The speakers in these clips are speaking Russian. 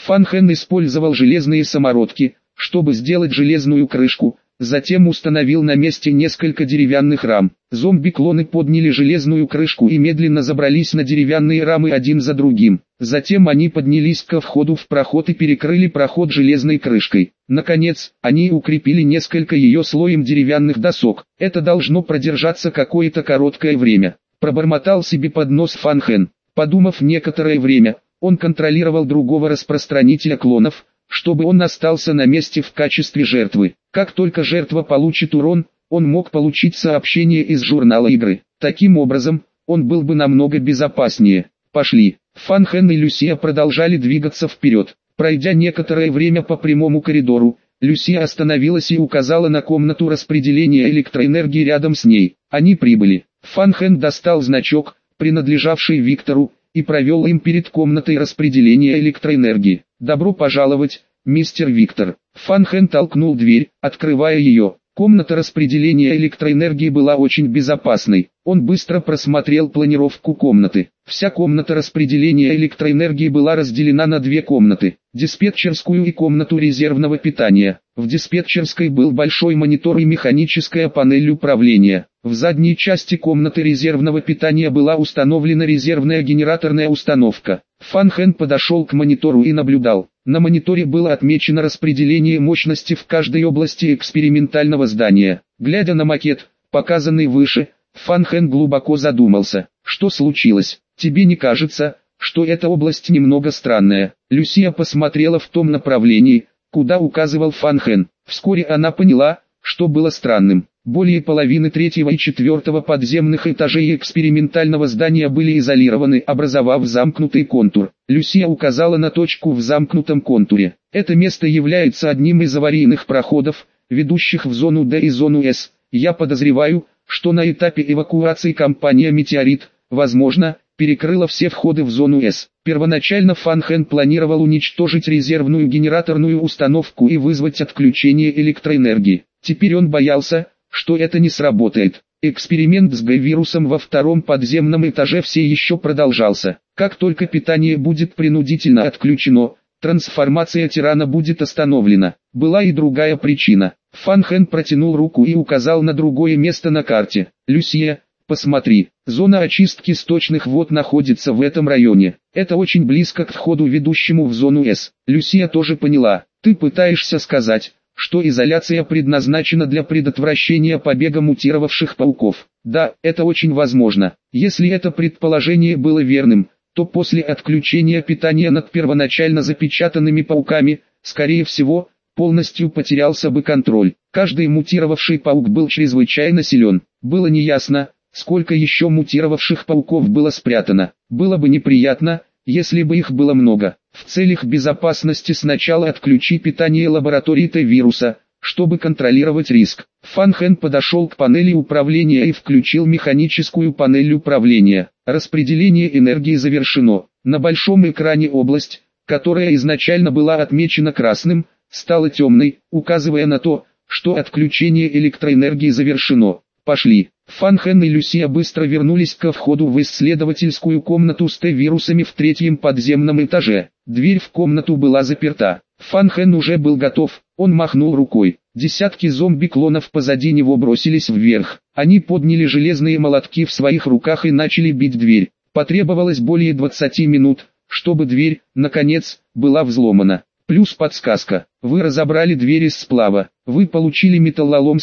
Фан Хэн использовал железные самородки, чтобы сделать железную крышку, затем установил на месте несколько деревянных рам. Зомби-клоны подняли железную крышку и медленно забрались на деревянные рамы один за другим. Затем они поднялись ко входу в проход и перекрыли проход железной крышкой. Наконец, они укрепили несколько ее слоем деревянных досок. Это должно продержаться какое-то короткое время. Пробормотал себе под нос Фан Хэн. Подумав некоторое время, он контролировал другого распространителя клонов, чтобы он остался на месте в качестве жертвы. Как только жертва получит урон, он мог получить сообщение из журнала игры. Таким образом, он был бы намного безопаснее. Пошли. Фан Хэн и Люсия продолжали двигаться вперед. Пройдя некоторое время по прямому коридору, Люсия остановилась и указала на комнату распределения электроэнергии рядом с ней. Они прибыли. Фан Хэн достал значок, принадлежавший Виктору, и провел им перед комнатой распределения электроэнергии. «Добро пожаловать, мистер Виктор». Фан Хэн толкнул дверь, открывая ее. Комната распределения электроэнергии была очень безопасной. Он быстро просмотрел планировку комнаты. Вся комната распределения электроэнергии была разделена на две комнаты: диспетчерскую и комнату резервного питания. В диспетчерской был большой монитор и механическая панель управления. В задней части комнаты резервного питания была установлена резервная генераторная установка. Фан Хэн подошел к монитору и наблюдал. На мониторе было отмечено распределение мощности в каждой области экспериментального здания. Глядя на макет, показанный выше, Фан Хэн глубоко задумался. Что случилось? Тебе не кажется, что эта область немного странная? Люсия посмотрела в том направлении, куда указывал Фан Хэн. Вскоре она поняла, что было странным. Более половины третьего и четвертого подземных этажей экспериментального здания были изолированы, образовав замкнутый контур. Люсия указала на точку в замкнутом контуре. Это место является одним из аварийных проходов, ведущих в зону D и зону S. Я подозреваю, что на этапе эвакуации компания «Метеорит», возможно, перекрыла все входы в зону S. Первоначально Фан Хэн планировал уничтожить резервную генераторную установку и вызвать отключение электроэнергии. Теперь он боялся, что это не сработает. Эксперимент с Г-вирусом во втором подземном этаже все еще продолжался. Как только питание будет принудительно отключено, трансформация тирана будет остановлена. Была и другая причина. Фан Хэн протянул руку и указал на другое место на карте. «Люсия, посмотри, зона очистки сточных вод находится в этом районе. Это очень близко к входу, ведущему в зону S». Люсия тоже поняла. «Ты пытаешься сказать, что изоляция предназначена для предотвращения побега мутировавших пауков?» Да, это очень возможно. Если это предположение было верным, то после отключения питания над первоначально запечатанными пауками, скорее всего, полностью потерялся бы контроль. Каждый мутировавший паук был чрезвычайно силен. Было неясно, сколько еще мутировавших пауков было спрятано. Было бы неприятно, если бы их было много. В целях безопасности сначала отключи питание лаборатории Т-вируса, чтобы контролировать риск. Фан Хэн подошел к панели управления и включил механическую панель управления. Распределение энергии завершено. На большом экране область, которая изначально была отмечена красным, стала темной, указывая на то, что отключение электроэнергии завершено. Пошли. Фан Хэн и Люсия быстро вернулись ко входу в исследовательскую комнату с Т-вирусами в третьем подземном этаже. Дверь в комнату была заперта. Фан Хэн уже был готов, он махнул рукой. Десятки зомби-клонов позади него бросились вверх. Они подняли железные молотки в своих руках и начали бить дверь. Потребовалось более 20 минут, чтобы дверь, наконец, была взломана. Плюс подсказка. Вы разобрали дверь из сплава. Вы получили металлолом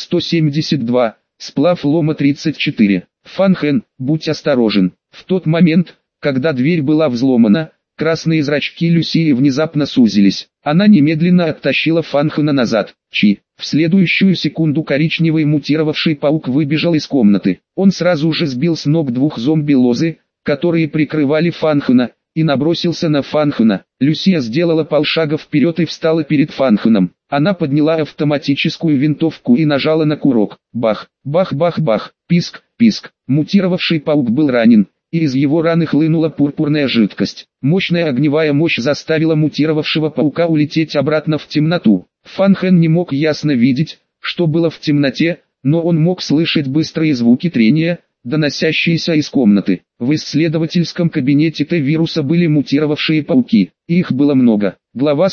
172. Сплав лома 34. Фан Хэн, будь осторожен. В тот момент, когда дверь была взломана, красные зрачки Люсии внезапно сузились. Она немедленно оттащила Фан Хэна назад. В следующую секунду коричневый мутировавший паук выбежал из комнаты. Он сразу же сбил с ног двух зомби-лозы, которые прикрывали Фан Хэна, и набросился на Фан Хэна. Люсия сделала полшага вперед и встала перед Фан Хэном. Она подняла автоматическую винтовку и нажала на курок. Бах, бах, бах, бах, писк, писк. Мутировавший паук был ранен, и из его раны хлынула пурпурная жидкость. Мощная огневая мощь заставила мутировавшего паука улететь обратно в темноту. Фан Хэн не мог ясно видеть, что было в темноте, но он мог слышать быстрые звуки трения, доносящиеся из комнаты. В исследовательском кабинете Т-вируса были мутировавшие пауки. Их было много. Глава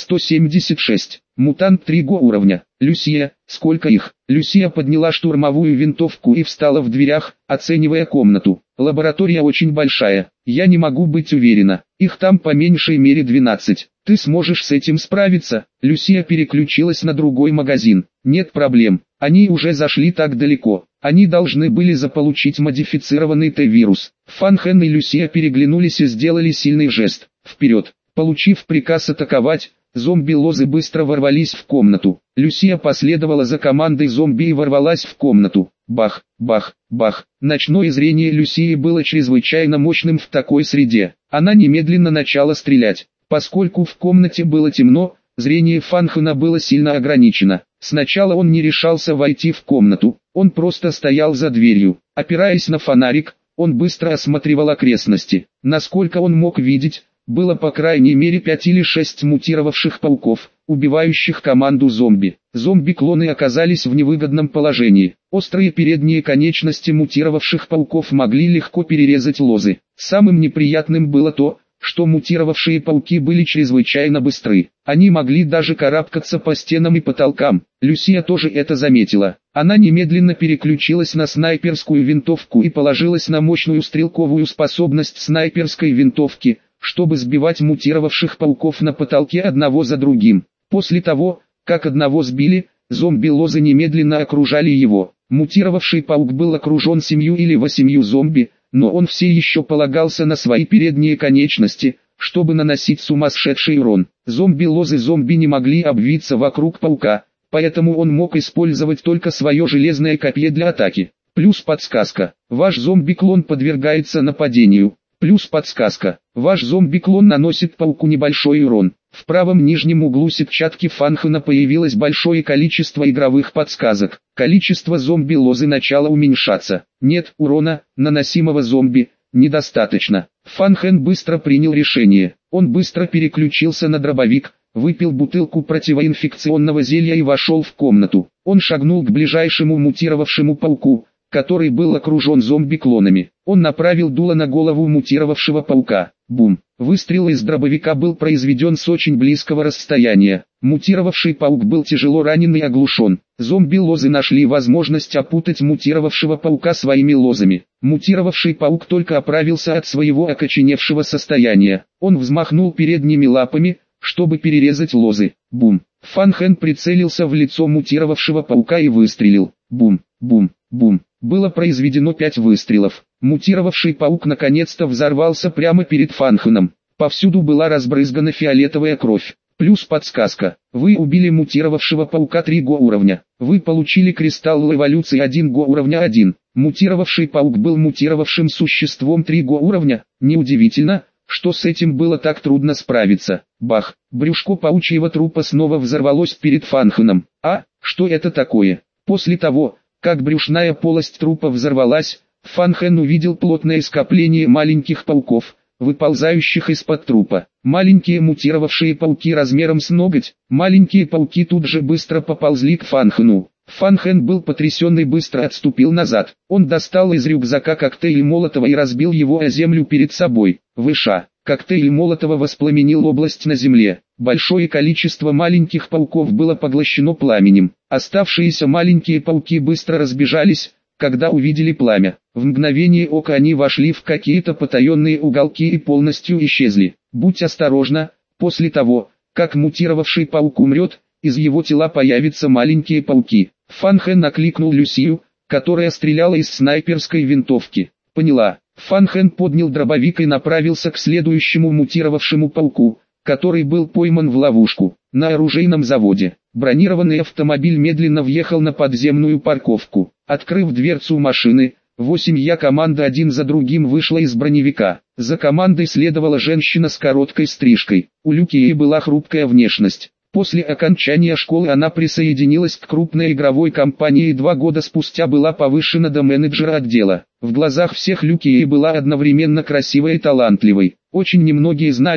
176. Мутант 3 уровня. Люсия, сколько их? Люсия подняла штурмовую винтовку и встала в дверях, оценивая комнату. Лаборатория очень большая. Я не могу быть уверена. Их там по меньшей мере 12. Ты сможешь с этим справиться? Люсия переключилась на другой магазин. Нет проблем. Они уже зашли так далеко. Они должны были заполучить модифицированный Т-вирус. Фан Хэн и Люсия переглянулись и сделали сильный жест. Вперед. Получив приказ атаковать, зомби-лозы быстро ворвались в комнату. Люсия последовала за командой зомби и ворвалась в комнату. Бах, бах, бах. Ночное зрение Люсии было чрезвычайно мощным в такой среде. Она немедленно начала стрелять. Поскольку в комнате было темно, зрение Фан Хэна было сильно ограничено. Сначала он не решался войти в комнату, он просто стоял за дверью. Опираясь на фонарик, он быстро осматривал окрестности. Насколько он мог видеть, было по крайней мере 5 или 6 мутировавших пауков, убивающих команду зомби. Зомби-клоны оказались в невыгодном положении. Острые передние конечности мутировавших пауков могли легко перерезать лозы. Самым неприятным было то, что мутировавшие пауки были чрезвычайно быстры. Они могли даже карабкаться по стенам и потолкам. Люсия тоже это заметила. Она немедленно переключилась на снайперскую винтовку и положилась на мощную стрелковую способность снайперской винтовки, чтобы сбивать мутировавших пауков на потолке одного за другим. После того, как одного сбили, зомби-лозы немедленно окружали его. Мутировавший паук был окружен 7 или 8 зомби, но он все еще полагался на свои передние конечности, чтобы наносить сумасшедший урон. Зомби-лозы не могли обвиться вокруг паука, поэтому он мог использовать только свое железное копье для атаки. Плюс подсказка. Ваш зомби-клон подвергается нападению. Плюс подсказка. Ваш зомби-клон наносит пауку небольшой урон. В правом нижнем углу сетчатки Фан Хэна появилось большое количество игровых подсказок. Количество зомби-лозы начало уменьшаться. Нет урона, наносимого зомби, недостаточно. Фан Хэн быстро принял решение. Он быстро переключился на дробовик, выпил бутылку противоинфекционного зелья и вошел в комнату. Он шагнул к ближайшему мутировавшему пауку, который был окружен зомби-клонами. Он направил дуло на голову мутировавшего паука. Бум! Выстрел из дробовика был произведен с очень близкого расстояния. Мутировавший паук был тяжело ранен и оглушен. Зомби-лозы нашли возможность опутать мутировавшего паука своими лозами. Мутировавший паук только оправился от своего окоченевшего состояния. Он взмахнул передними лапами, чтобы перерезать лозы. Бум! Фан Хэн прицелился в лицо мутировавшего паука и выстрелил. Бум! Бум! Бум! Было произведено 5 выстрелов. Мутировавший паук наконец-то взорвался прямо перед Фан Хэном. Повсюду была разбрызгана фиолетовая кровь. Плюс подсказка. Вы убили мутировавшего паука 3 уровня. Вы получили кристалл эволюции 1 уровня 1. Мутировавший паук был мутировавшим существом 3 уровня. Неудивительно, что с этим было так трудно справиться. Бах! Брюшко паучьего трупа снова взорвалось перед Фан Хэном. А, что это такое? После того, как брюшная полость трупа взорвалась, Фан Хэн увидел плотное скопление маленьких пауков, выползающих из-под трупа. Маленькие мутировавшие пауки размером с ноготь. Маленькие пауки тут же быстро поползли к Фан Хэну. Фан Хэн был потрясен и быстро отступил назад. Он достал из рюкзака коктейль Молотова и разбил его о землю перед собой. Выша. Коктейль Молотова воспламенил область на земле. Большое количество маленьких пауков было поглощено пламенем. Оставшиеся маленькие пауки быстро разбежались, когда увидели пламя. В мгновение ока они вошли в какие-то потаенные уголки и полностью исчезли. Будь осторожна, после того, как мутировавший паук умрет, из его тела появятся маленькие пауки. Фан Хэн накликнул Люсию, которая стреляла из снайперской винтовки. Поняла. Фан Хэн поднял дробовик и направился к следующему мутировавшему пауку, который был пойман в ловушку. На оружейном заводе бронированный автомобиль медленно въехал на подземную парковку. Открыв дверцу машины, 8 команда один за другим вышла из броневика. За командой следовала женщина с короткой стрижкой. У Люкии была хрупкая внешность. После окончания школы она присоединилась к крупной игровой компании и 2 года спустя была повышена до менеджера отдела. В глазах всех Люкия была одновременно красивой и талантливой. Очень немногие знали,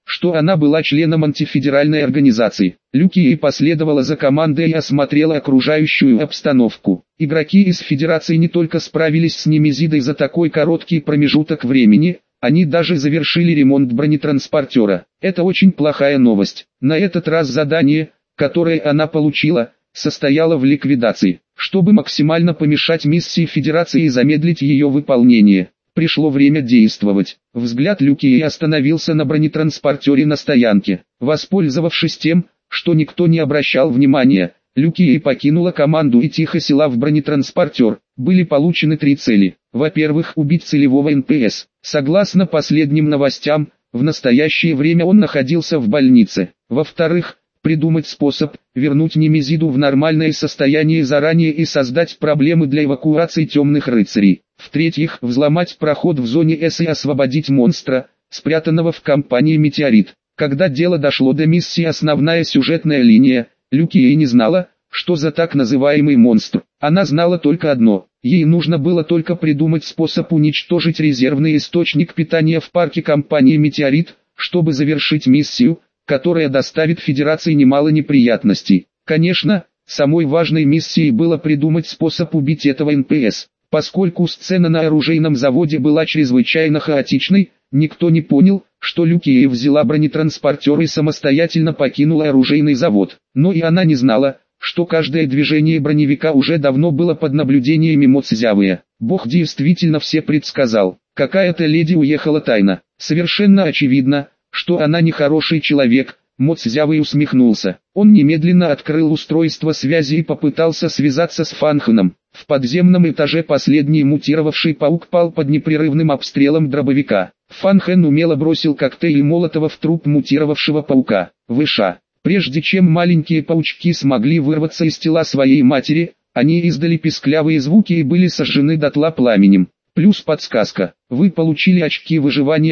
что она была членом антифедеральной организации. Люкия последовала за командой и осмотрела окружающую обстановку. Игроки из Федерации не только справились с Немезидой за такой короткий промежуток времени, они даже завершили ремонт бронетранспортера. Это очень плохая новость. На этот раз задание, которое она получила, состояло в ликвидации. Чтобы максимально помешать миссии Федерации и замедлить ее выполнение, пришло время действовать. Взгляд Люкии остановился на бронетранспортере на стоянке. Воспользовавшись тем, что никто не обращал внимания, Люкия покинула команду и тихо села в бронетранспортер. Были получены 3 цели. Во-первых, убить целевого НПС. Согласно последним новостям, в настоящее время он находился в больнице. Во-вторых, придумать способ вернуть Немезиду в нормальное состояние заранее и создать проблемы для эвакуации темных рыцарей. В-третьих, взломать проход в зоне С и освободить монстра, спрятанного в компании Метеорит. Когда дело дошло до миссии «Основная сюжетная линия», Люкия не знала, что за так называемый монстр. Она знала только одно: ей нужно было только придумать способ уничтожить резервный источник питания в парке компании «Метеорит», чтобы завершить миссию, которая доставит Федерации немало неприятностей. Конечно, самой важной миссией было придумать способ убить этого НПС. Поскольку сцена на оружейном заводе была чрезвычайно хаотичной, никто не понял, что Люкия взяла бронетранспортер и самостоятельно покинула оружейный завод. Но и она не знала, что каждое движение броневика уже давно было под наблюдениями Моцзявы. Бог действительно все предсказал. Какая-то леди уехала тайно. Совершенно очевидно, что она не хороший человек. Моцзявы усмехнулся. Он немедленно открыл устройство связи и попытался связаться с Фанхеном. В подземном этаже последний мутировавший паук пал под непрерывным обстрелом дробовика. Фанхен умело бросил коктейль Молотова в труп мутировавшего паука. Выша. Прежде чем маленькие паучки смогли вырваться из тела своей матери, они издали писклявые звуки и были сожжены дотла пламенем. Плюс подсказка. Вы получили очки выживания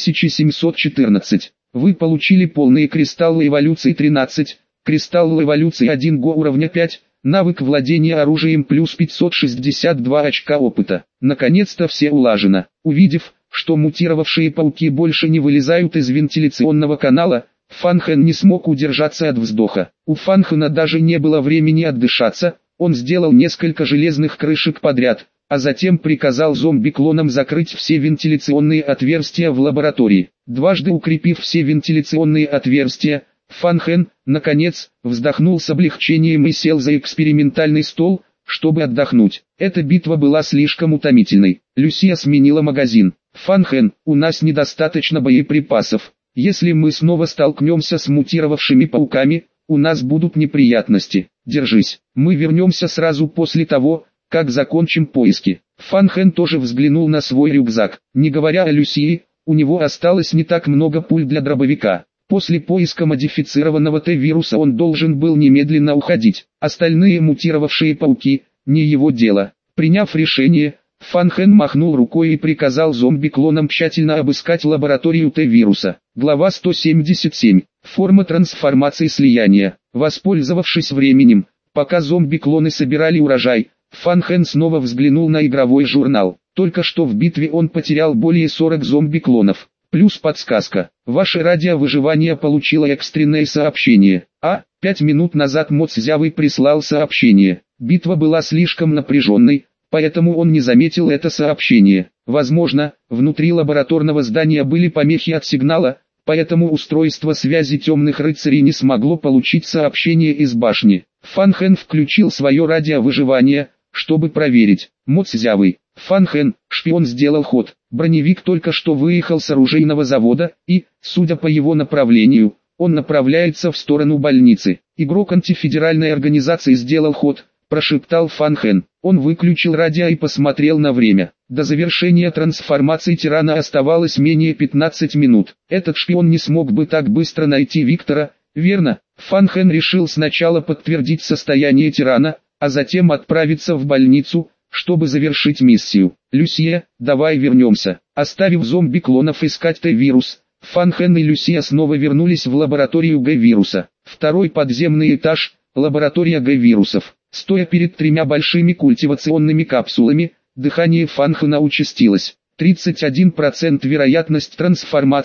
2714. Вы получили полные кристаллы эволюции 13, кристалл эволюции 1 го уровня 5, навык владения оружием плюс 562 очка опыта. Наконец-то все улажено. Увидев, что мутировавшие пауки больше не вылезают из вентиляционного канала, Фанхен не смог удержаться от вздоха. У Фанхена даже не было времени отдышаться, он сделал несколько железных крышек подряд, а затем приказал зомби-клонам закрыть все вентиляционные отверстия в лаборатории. Дважды укрепив все вентиляционные отверстия, Фанхен, наконец, вздохнул с облегчением и сел за экспериментальный стол, чтобы отдохнуть. Эта битва была слишком утомительной. Люсия сменила магазин. «Фанхен, у нас недостаточно боеприпасов. Если мы снова столкнемся с мутировавшими пауками, у нас будут неприятности. Держись, мы вернемся сразу после того, как закончим поиски». Фанхен тоже взглянул на свой рюкзак. Не говоря о Люсии, у него осталось не так много пуль для дробовика. После поиска модифицированного Т-вируса он должен был немедленно уходить. Остальные мутировавшие пауки – не его дело. Приняв решение, Фанхен махнул рукой и приказал зомби-клонам тщательно обыскать лабораторию Т-вируса. Глава 177. Форма трансформации слияния. Воспользовавшись временем, пока зомби-клоны собирали урожай, Фанхен снова взглянул на игровой журнал. Только что в битве он потерял более 40 зомби-клонов. Плюс подсказка. Ваше радиовыживание получило экстренное сообщение. 5 минут назад Моцзявы прислал сообщение. Битва была слишком напряженной, поэтому он не заметил это сообщение. Возможно, внутри лабораторного здания были помехи от сигнала, поэтому устройство связи темных рыцарей не смогло получить сообщение из башни. Фанхен включил свое радиовыживание, чтобы проверить. Моцзявы. Фанхен, шпион сделал ход. Броневик только что выехал с оружейного завода и, судя по его направлению, он направляется в сторону больницы. Игрок антифедеральной организации сделал ход, прошептал Фанхен. Он выключил радио и посмотрел на время. До завершения трансформации тирана оставалось менее 15 минут. Этот шпион не смог бы так быстро найти Виктора, верно? Фанхен решил сначала подтвердить состояние тирана, а затем отправиться в больницу, чтобы завершить миссию. Люсия, давай вернемся. Оставив зомби-клонов искать Т-вирус, Фанхен и Люсия снова вернулись в лабораторию Г-вируса. Второй подземный этаж, лаборатория Г-вирусов. Стоя перед 3 большими культивационными капсулами, дыхание Фанхена участилось. 31% вероятность трансформации,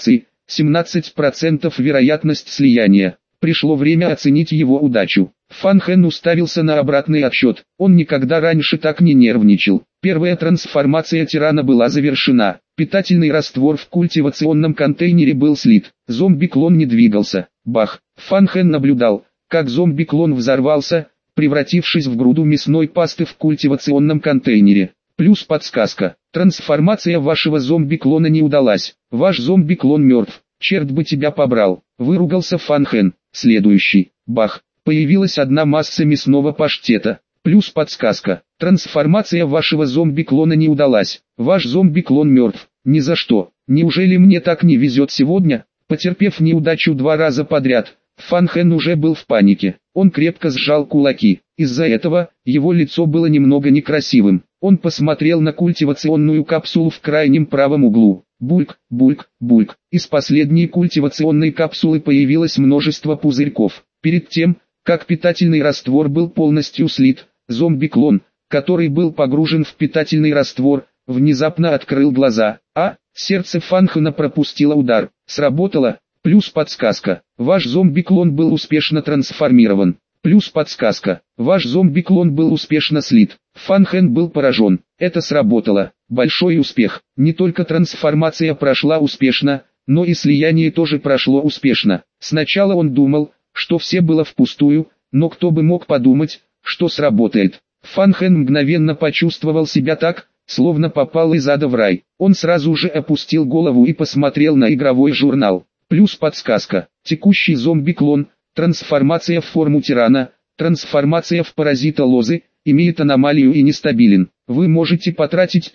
17% вероятность слияния. Пришло время оценить его удачу. Фан Хэн уставился на обратный отсчет. Он никогда раньше так не нервничал. Первая трансформация тирана была завершена. Питательный раствор в культивационном контейнере был слит. Зомби-клон не двигался. Бах! Фан Хэн наблюдал, как зомби-клон взорвался, превратившись в груду мясной пасты в культивационном контейнере. Плюс подсказка. Трансформация вашего зомби-клона не удалась. Ваш зомби-клон мертв. Черт бы тебя побрал. Выругался Фан Хэн. Следующий. Бах. Появилась одна масса мясного паштета. Плюс подсказка. Трансформация вашего зомби-клона не удалась. Ваш зомби-клон мертв. Ни за что. Неужели мне так не везет сегодня? Потерпев неудачу 2 раза подряд, Фан Хэн уже был в панике. Он крепко сжал кулаки. Из-за этого, его лицо было немного некрасивым. Он посмотрел на культивационную капсулу в крайнем правом углу. Бульк, бульк, бульк. Из последней культивационной капсулы появилось множество пузырьков. Перед тем, как питательный раствор был полностью слит, зомби-клон, который был погружен в питательный раствор, внезапно открыл глаза. Сердце Фан Хэна пропустило удар. Сработало. Плюс подсказка. Ваш зомби-клон был успешно трансформирован. Плюс подсказка. Ваш зомби-клон был успешно слит. Фан Хэн был поражен. Это сработало. Большой успех. Не только трансформация прошла успешно, но и слияние тоже прошло успешно. Сначала он думал, что все было впустую, но кто бы мог подумать, что сработает. Фан Хэн мгновенно почувствовал себя так, словно попал из ада в рай. Он сразу же опустил голову и посмотрел на игровой журнал. Плюс подсказка. Текущий зомби-клон, трансформация в форму тирана, трансформация в паразита лозы, имеет аномалию и нестабилен. Вы можете потратить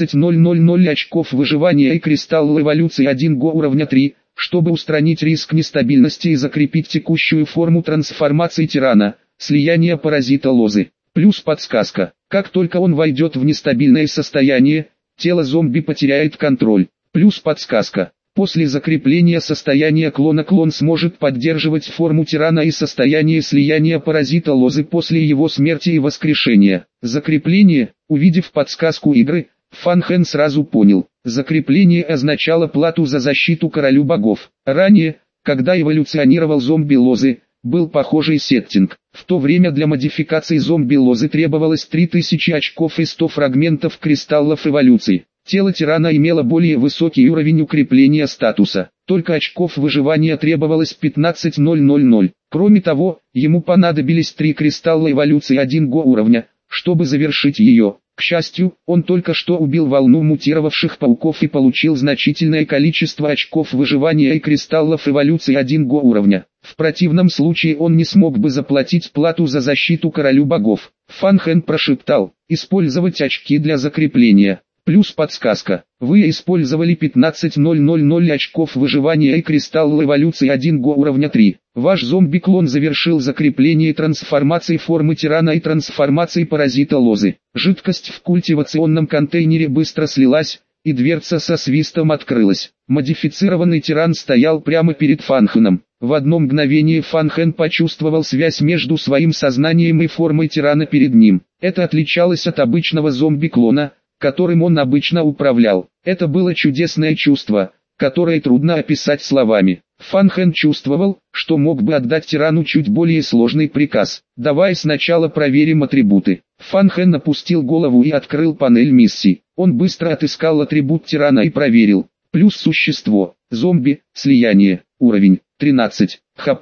15,000 очков выживания и кристалл эволюции 1 го уровня 3, чтобы устранить риск нестабильности и закрепить текущую форму трансформации тирана, слияния паразита лозы. Плюс подсказка. Как только он войдет в нестабильное состояние, тело зомби потеряет контроль. Плюс подсказка. После закрепления состояния клона клон сможет поддерживать форму тирана и состояние слияния паразита лозы после его смерти и воскрешения. Закрепление. Увидев подсказку игры, Фан Хэн сразу понял. Закрепление означало плату за защиту королю богов. Ранее, когда эволюционировал зомби лозы, был похожий сеттинг. В то время для модификации зомби лозы требовалось 3000 очков и 100 фрагментов кристаллов эволюции. Тело тирана имело более высокий уровень укрепления статуса. Только очков выживания требовалось 15,000. Кроме того, ему понадобились 3 кристалла эволюции 1 го уровня, чтобы завершить ее. К счастью, он только что убил волну мутировавших пауков и получил значительное количество очков выживания и кристаллов эволюции 1 го уровня. В противном случае он не смог бы заплатить плату за защиту королю богов. Фан Хэн прошептал: «Использовать очки для закрепления». Плюс подсказка. Вы использовали 15,000 очков выживания и кристалл эволюции 1 го уровня 3. Ваш зомби-клон завершил закрепление трансформации формы тирана и трансформации паразита лозы. Жидкость в культивационном контейнере быстро слилась, и дверца со свистом открылась. Модифицированный тиран стоял прямо перед Фан Хэном. В одно мгновение Фан Хэн почувствовал связь между своим сознанием и формой тирана перед ним. Это отличалось от обычного зомби-клона, которым он обычно управлял. Это было чудесное чувство, которое трудно описать словами. Фан Хэн чувствовал, что мог бы отдать тирану чуть более сложный приказ. «Давай сначала проверим атрибуты». Фан Хэн опустил голову и открыл панель миссий. Он быстро отыскал атрибут тирана и проверил. Плюс существо. Зомби. Слияние. Уровень. 13. ХП.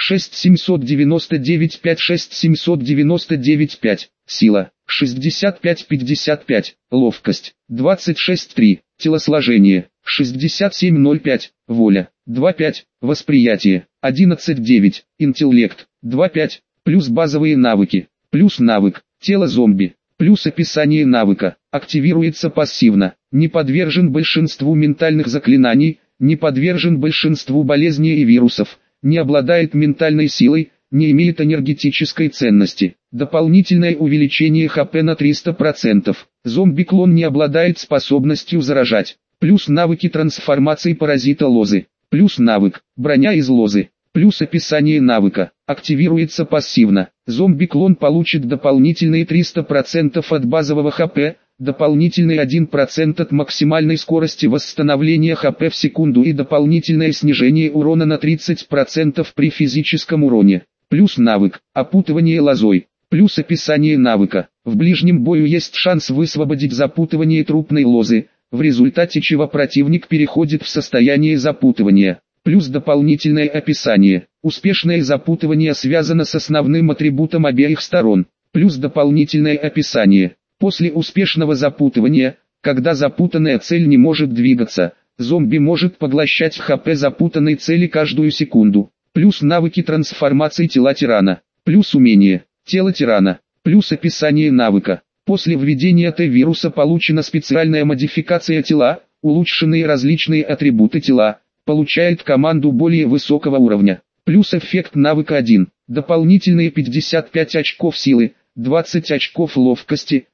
6799 5 6799 5. Сила. 65-55, ловкость, 26-3, телосложение, 67-05, воля, 2-5, восприятие, 11-9, интеллект, 2-5, плюс базовые навыки, плюс навык, тело зомби, плюс описание навыка, активируется пассивно, не подвержен большинству ментальных заклинаний, не подвержен большинству болезней и вирусов, не обладает ментальной силой, не имеет энергетической ценности. Дополнительное увеличение ХП на 300%. Зомби-клон не обладает способностью заражать. Плюс навыки трансформации паразита лозы. Плюс навык броня из лозы. Плюс описание навыка. Активируется пассивно. Зомби-клон получит дополнительные 300% от базового ХП, дополнительный 1% от максимальной скорости восстановления ХП в секунду и дополнительное снижение урона на 30% при физическом уроне. Плюс навык «Опутывание лозой». Плюс описание навыка. В ближнем бою есть шанс высвободить запутывание трупной лозы, в результате чего противник переходит в состояние запутывания. Плюс дополнительное описание. Успешное запутывание связано с основным атрибутом обеих сторон. Плюс дополнительное описание. После успешного запутывания, когда запутанная цель не может двигаться, зомби может поглощать ХП запутанной цели каждую секунду. Плюс навыки трансформации тела тирана. Плюс умение «Тело тирана». Плюс описание навыка. После введения Т-вируса получена специальная модификация тела, улучшенные различные атрибуты тела, получает команду более высокого уровня. Плюс эффект навыка 1. Дополнительные 55 очков силы, 20 очков ловкости,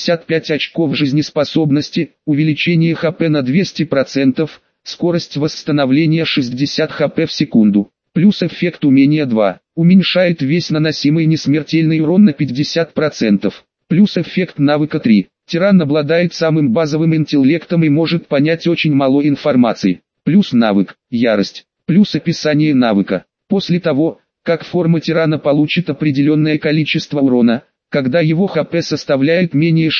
55 очков жизнеспособности, увеличение ХП на 200%, скорость восстановления 60 ХП в секунду. Плюс эффект умения 2. Уменьшает весь наносимый несмертельный урон на 50%. Плюс эффект навыка 3. Тиран обладает самым базовым интеллектом и может понять очень мало информации. Плюс навык «Ярость». Плюс описание навыка. После того, как форма тирана получит определенное количество урона, когда его ХП составляет менее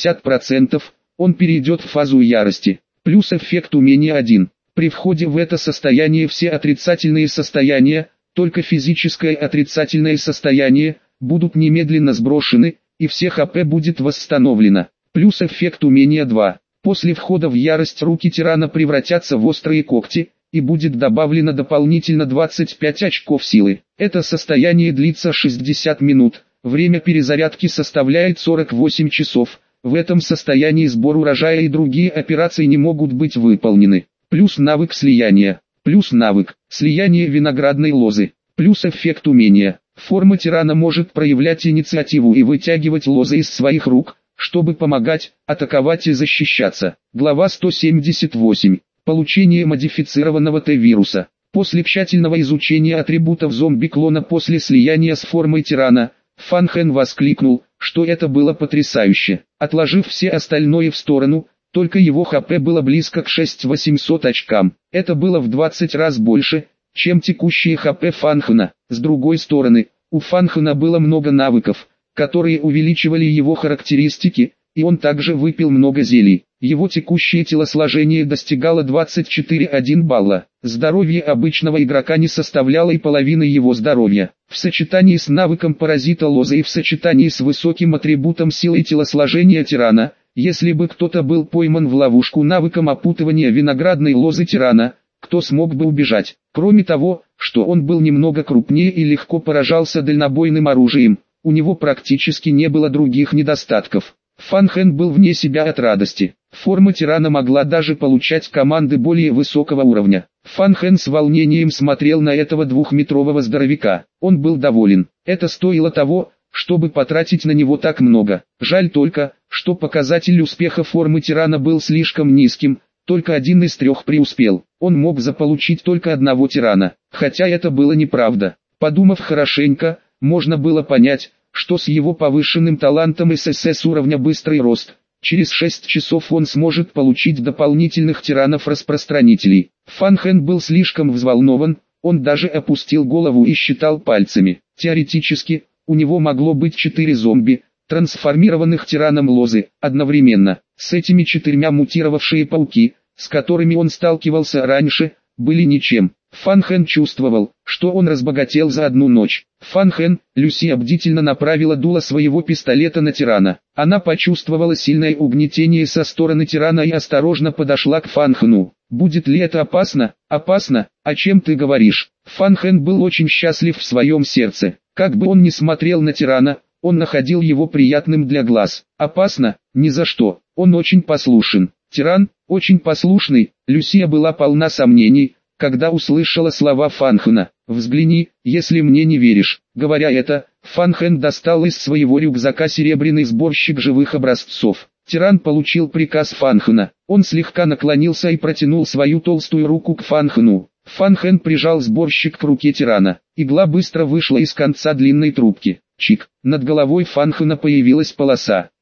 60%, он перейдет в фазу ярости. Плюс эффект умения 1. При входе в это состояние все отрицательные состояния, только физическое отрицательное состояние, будут немедленно сброшены, и все ХП будет восстановлено. Плюс эффект умения 2. После входа в ярость руки тирана превратятся в острые когти, и будет добавлено дополнительно 25 очков силы. Это состояние длится 60 минут, время перезарядки составляет 48 часов. В этом состоянии сбор урожая и другие операции не могут быть выполнены. Плюс навык слияния. Плюс навык слияние виноградной лозы. Плюс эффект умения. Форма тирана может проявлять инициативу и вытягивать лозы из своих рук, чтобы помогать, атаковать и защищаться. Глава 178. Получение модифицированного Т-вируса. После тщательного изучения атрибутов зомби-клона после слияния с формой тирана, Фан Хэн воскликнул, что это было потрясающе. Отложив все остальное в сторону, только его ХП было близко к 6800 очкам. Это было в 20 раз больше, чем текущие ХП Фан Хэна. С другой стороны, у Фан Хэна было много навыков, которые увеличивали его характеристики, и он также выпил много зелий. Его текущее телосложение достигало 24,1 балла. Здоровье обычного игрока не составляло и половины его здоровья. В сочетании с навыком паразита лозы и в сочетании с высоким атрибутом силы телосложения тирана, если бы кто-то был пойман в ловушку навыком опутывания виноградной лозы тирана, кто смог бы убежать? Кроме того, что он был немного крупнее и легко поражался дальнобойным оружием, у него практически не было других недостатков. Фан Хэн был вне себя от радости. Форма тирана могла даже получать команды более высокого уровня. Фан Хэн с волнением смотрел на этого двухметрового здоровяка. Он был доволен. Это стоило того, чтобы потратить на него так много. Жаль только, что показатель успеха формы тирана был слишком низким, только один из 3 преуспел. Он мог заполучить только одного тирана, хотя это было неправда. Подумав хорошенько, можно было понять, что с его повышенным талантом ССС уровня быстрый рост, через 6 часов он сможет получить дополнительных тиранов-распространителей. Фан Хэн был слишком взволнован, он даже опустил голову и считал пальцами. Теоретически, у него могло быть 4 зомби, трансформированных тираном лозы, одновременно. С этими 4 мутировавшие пауки, с которыми он сталкивался раньше, были ничем. Фан Хэн чувствовал, что он разбогател за одну ночь. Фан Хэн, Люси бдительно направила дуло своего пистолета на тирана. Она почувствовала сильное угнетение со стороны тирана и осторожно подошла к Фан Хэну. «Будет ли это опасно?» «Опасно? О чем ты говоришь?» Фан Хэн был очень счастлив в своем сердце. Как бы он ни смотрел на тирана, он находил его приятным для глаз. «Опасно? Ни за что. Он очень послушен». Тиран, очень послушный. Люсия была полна сомнений, когда услышала слова Фан Хэна. «Взгляни, если мне не веришь». Говоря это, Фан Хэн достал из своего рюкзака серебряный сборщик живых образцов. Тиран получил приказ Фан Хэна. Он слегка наклонился и протянул свою толстую руку к Фан Хэну. Фан Хэн прижал сборщик к руке тирана. Игла быстро вышла из конца длинной трубки. Чик. Над головой Фан Хэна появилась полоса.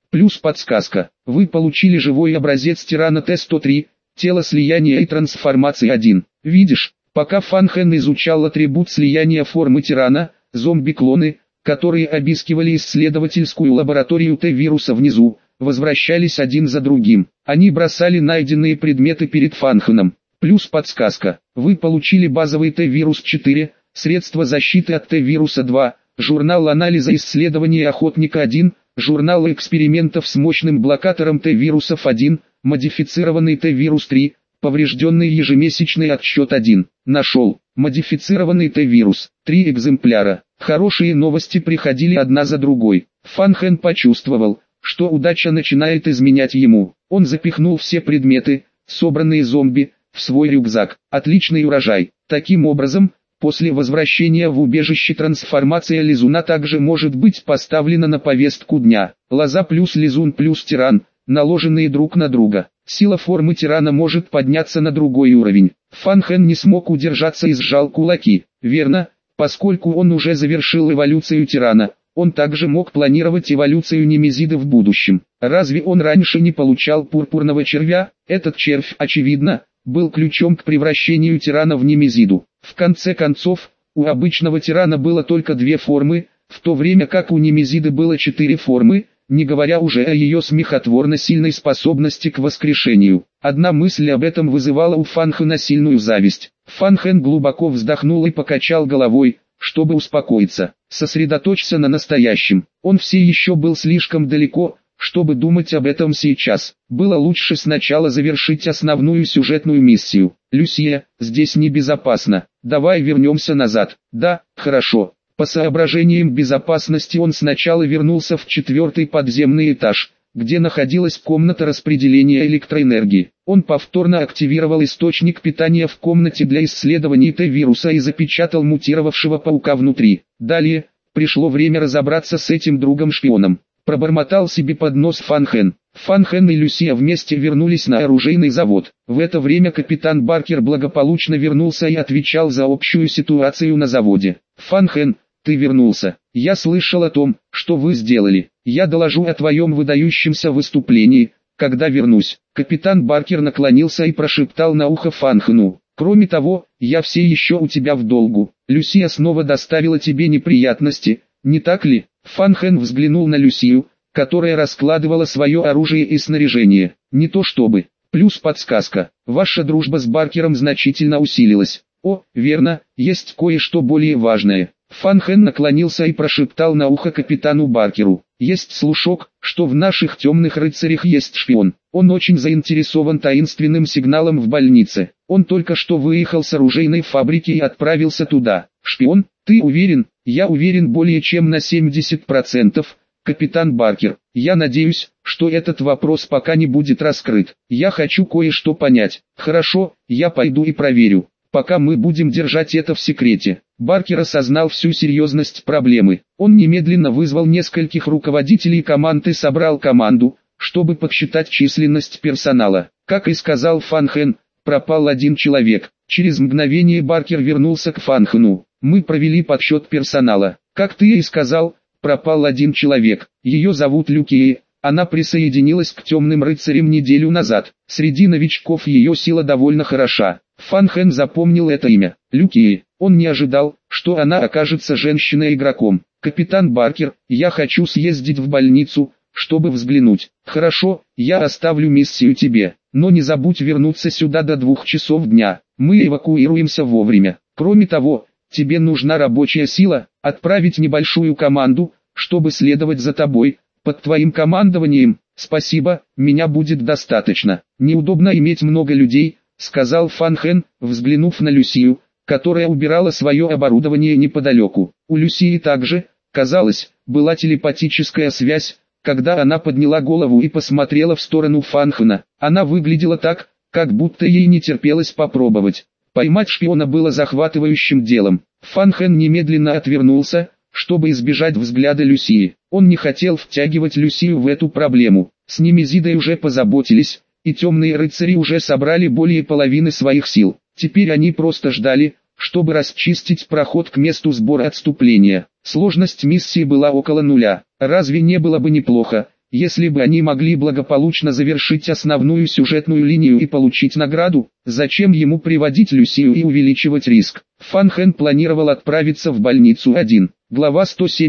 Плюс подсказка. Вы получили живой образец тирана Т-103, тело слияния и трансформации 1. Видишь, пока Фан Хэн изучал атрибут слияния формы тирана, зомби-клоны, которые обыскивали исследовательскую лабораторию Т-вируса внизу, возвращались один за другим. Они бросали найденные предметы перед Фан Хэном. Плюс подсказка. Вы получили базовый Т-вирус 4, средство защиты от Т-вируса 2, журнал анализа исследований охотника 1, журнал экспериментов с мощным блокатором Т-вирусов 1, модифицированный Т-вирус 3, поврежденный ежемесячный отсчет 1. Нашел. Модифицированный Т-вирус. 3 экземпляра. Хорошие новости приходили одна за другой. Фан Хэн почувствовал, что удача начинает изменять ему. Он запихнул все предметы, собранные зомби, в свой рюкзак. Отличный урожай. Таким образом, после возвращения в убежище трансформация лизуна также может быть поставлена на повестку дня. Лоза плюс лизун плюс тиран, наложенные друг на друга. Сила формы тирана может подняться на другой уровень. Фан Хэн не смог удержаться и сжал кулаки. Верно, поскольку он уже завершил эволюцию тирана, он также мог планировать эволюцию немезида в будущем. Разве он раньше не получал пурпурного червя? Этот червь, очевидно, был ключом к превращению тирана в немезиду. В конце концов, у обычного тирана было только 2 формы, в то время как у немезиды было 4 формы, не говоря уже о ее смехотворно сильной способности к воскрешению. Одна мысль об этом вызывала у Фан Хэна сильную зависть. Фан Хэн глубоко вздохнул и покачал головой, чтобы успокоиться. Сосредоточься на настоящем. Он все еще был слишком далеко, чтобы думать об этом сейчас. Было лучше сначала завершить основную сюжетную миссию. «Люсия, здесь небезопасно. Давай вернемся назад». «Да, хорошо». По соображениям безопасности он сначала вернулся в 4-й подземный этаж, где находилась комната распределения электроэнергии. Он повторно активировал источник питания в комнате для исследований Т-вируса и запечатал мутировавшего паука внутри. Далее, пришло время разобраться с этим другом-шпионом. Пробормотал себе под нос Фан Хэн. Фан Хэн и Люсия вместе вернулись на оружейный завод. В это время капитан Баркер благополучно вернулся и отвечал за общую ситуацию на заводе. «Фан Хэн, ты вернулся. Я слышал о том, что вы сделали. Я доложу о твоем выдающемся выступлении, когда вернусь». Капитан Баркер наклонился и прошептал на ухо Фан Хэну. «Кроме того, я все еще у тебя в долгу. Люсия снова доставила тебе неприятности, не так ли?» Фан Хэн взглянул на Люсию, которая раскладывала свое оружие и снаряжение. «Не то чтобы». Плюс подсказка. Ваша дружба с Баркером значительно усилилась. «О, верно, есть кое-что более важное». Фан Хэн наклонился и прошептал на ухо капитану Баркеру. «Есть слушок, что в наших темных рыцарях есть шпион. Он очень заинтересован таинственным сигналом в больнице. Он только что выехал с оружейной фабрики и отправился туда». «Шпион? Ты уверен?» «Я уверен более чем на 70%, капитан Баркер. Я надеюсь, что этот вопрос пока не будет раскрыт. Я хочу кое-что понять». «Хорошо, я пойду и проверю. Пока мы будем держать это в секрете». Баркер осознал всю серьезность проблемы. Он немедленно вызвал нескольких руководителей команд и собрал команду, чтобы подсчитать численность персонала. Как и сказал Фан Хэн, пропал один человек. Через мгновение Баркер вернулся к Фан Хэну. «Мы провели подсчет персонала. Как ты и сказал, пропал один человек. Ее зовут Люкия. Она присоединилась к темным рыцарям неделю назад. Среди новичков ее сила довольно хороша». Фан Хэн запомнил это имя. Люкия. Он не ожидал, что она окажется женщиной-игроком. «Капитан Баркер, я хочу съездить в больницу, чтобы взглянуть». «Хорошо, я оставлю миссию тебе, но не забудь вернуться сюда до 2 часов дня. Мы эвакуируемся вовремя. Кроме того, тебе нужна рабочая сила, отправить небольшую команду, чтобы следовать за тобой, под твоим командованием». «Спасибо, меня будет достаточно. Неудобно иметь много людей», — сказал Фан Хэн, взглянув на Люсию, которая убирала свое оборудование неподалеку. У Люсии также, казалось, была телепатическая связь, когда она подняла голову и посмотрела в сторону Фан Хэна. Она выглядела так, как будто ей не терпелось попробовать. Поймать шпиона было захватывающим делом. Фан Хэн немедленно отвернулся, чтобы избежать взгляда Люсии. Он не хотел втягивать Люсию в эту проблему. С Немезидой уже позаботились, и темные рыцари уже собрали более половины своих сил. Теперь они просто ждали, чтобы расчистить проход к месту сбора отступления. Сложность миссии была около нуля. Разве не было бы неплохо, Если бы они могли благополучно завершить основную сюжетную линию и получить награду, зачем ему приводить Люсию и увеличивать риск? Фан Хэн планировал отправиться в больницу один. Глава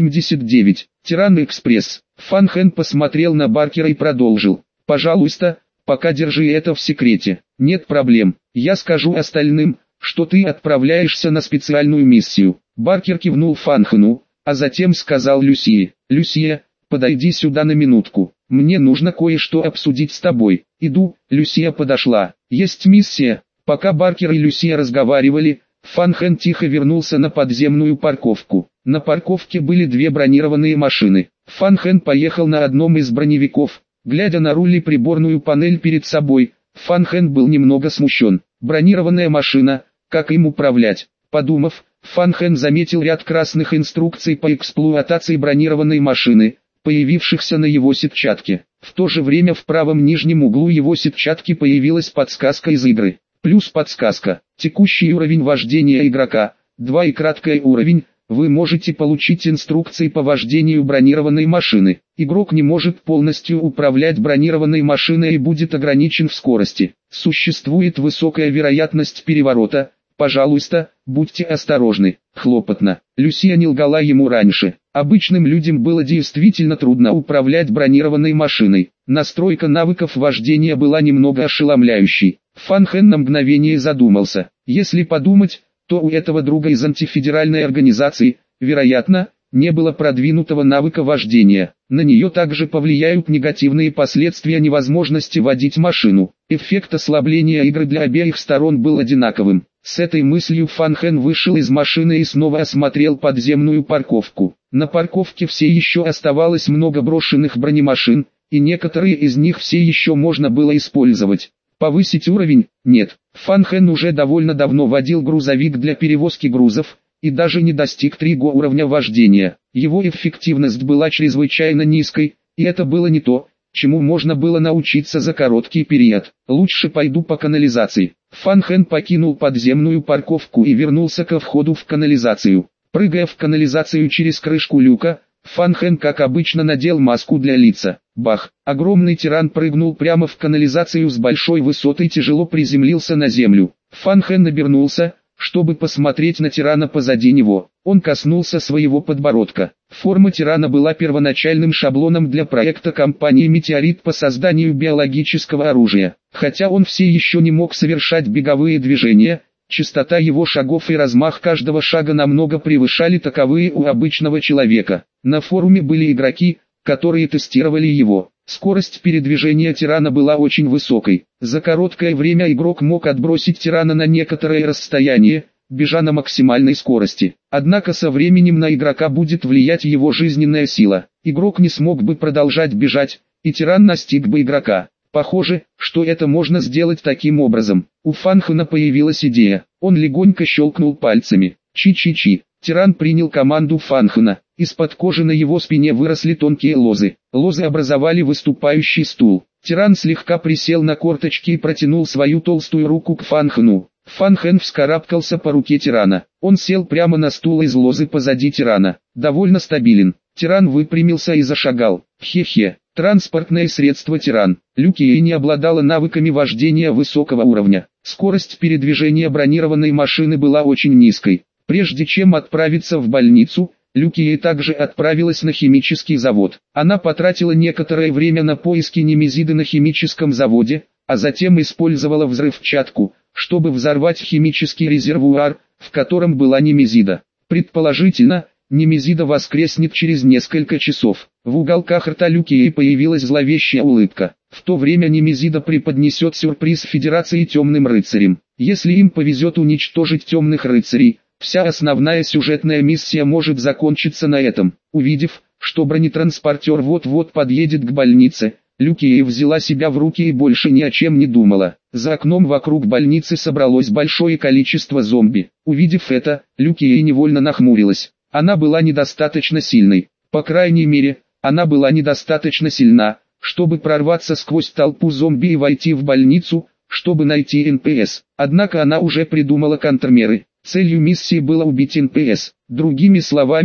179. Тиран-экспресс. Фан Хэн посмотрел на Баркера и продолжил. «Пожалуйста, пока держи это в секрете. Нет проблем. Я скажу остальным, что ты отправляешься на специальную миссию». Баркер кивнул Фан Хэну, а затем сказал Люсии. «Люсия, подойди сюда на минутку. Мне нужно кое-что обсудить с тобой». «Иду». Люсия подошла. «Есть миссия». Пока Баркер и Люсия разговаривали, Фан Хэн тихо вернулся на подземную парковку. На парковке были две бронированные машины. Фан Хэн поехал на одном из броневиков. Глядя на руль и приборную панель перед собой, Фан Хэн был немного смущен. Бронированная машина, как им управлять? Подумав, Фан Хэн заметил ряд красных инструкций по эксплуатации бронированной машины, появившихся на его сетчатке. В то же время в правом нижнем углу его сетчатки появилась подсказка из игры. Плюс подсказка. Текущий уровень вождения игрока. 2 и краткий уровень. Вы можете получить инструкции по вождению бронированной машины. Игрок не может полностью управлять бронированной машиной и будет ограничен в скорости. Существует высокая вероятность переворота. Пожалуйста, будьте осторожны. Хлопотно. Люсия не лгала ему раньше. Обычным людям было действительно трудно управлять бронированной машиной. Настройка навыков вождения была немного ошеломляющей. Фан Хэн на мгновение задумался. Если подумать, то у этого друга из антифедеральной организации, вероятно, не было продвинутого навыка вождения. На нее также повлияют негативные последствия невозможности водить машину. Эффект ослабления игры для обеих сторон был одинаковым. С этой мыслью Фан Хэн вышел из машины и снова осмотрел подземную парковку. На парковке все еще оставалось много брошенных бронемашин, и некоторые из них все еще можно было использовать. Повысить уровень? Нет. Фан Хэн уже довольно давно водил грузовик для перевозки грузов, и даже не достиг 3 уровня вождения. Его эффективность была чрезвычайно низкой, и это было не то, чему можно было научиться за короткий период. Лучше пойду по канализации. Фан Хэн покинул подземную парковку и вернулся ко входу в канализацию. Прыгая в канализацию через крышку люка, Фан Хэн как обычно надел маску для лица. Бах! Огромный тиран прыгнул прямо в канализацию с большой высоты и тяжело приземлился на землю. Фан Хэн обернулся, чтобы посмотреть на тирана позади него. Он коснулся своего подбородка. Форма тирана была первоначальным шаблоном для проекта компании «Метеорит» по созданию биологического оружия. Хотя он все еще не мог совершать беговые движения, частота его шагов и размах каждого шага намного превышали таковые у обычного человека. На форуме были игроки, которые тестировали его. Скорость передвижения тирана была очень высокой. За короткое время игрок мог отбросить тирана на некоторое расстояние, бежа на максимальной скорости. Однако со временем на игрока будет влиять его жизненная сила. Игрок не смог бы продолжать бежать, и тиран настиг бы игрока. Похоже, что это можно сделать таким образом. У Фан Хэна появилась идея. Он легонько щелкнул пальцами. Чи-чи-чи. Тиран принял команду Фан Хэна. Из-под кожи на его спине выросли тонкие лозы. Лозы образовали выступающий стул. Тиран слегка присел на корточки и протянул свою толстую руку к Фан Хэну. Фан Хэн вскарабкался по руке тирана. Он сел прямо на стул из лозы позади тирана. Довольно стабилен. Тиран выпрямился и зашагал. Хе-хе. Транспортное средство тиран. Люкия не обладала навыками вождения высокого уровня. Скорость передвижения бронированной машины была очень низкой. Прежде чем отправиться в больницу, Люкия также отправилась на химический завод. Она потратила некоторое время на поиски немезиды на химическом заводе, а затем использовала взрывчатку, чтобы взорвать химический резервуар, в котором была немезида. Предположительно, немезида воскреснет через несколько часов. В уголках рта Люкии появилась зловещая улыбка. В то время немезида преподнесет сюрприз Федерации Темным Рыцарям. Если им повезет уничтожить Темных Рыцарей, вся основная сюжетная миссия может закончиться на этом. Увидев, что бронетранспортер вот-вот подъедет к больнице, Люкия взяла себя в руки и больше ни о чем не думала. За окном вокруг больницы собралось большое количество зомби. Увидев это, Люкия невольно нахмурилась. Она была недостаточно сильной. По крайней мере, она была недостаточно сильна, чтобы прорваться сквозь толпу зомби и войти в больницу, чтобы найти НПС. Однако она уже придумала контрмеры. Целью миссии было убить НПС. Другими словами,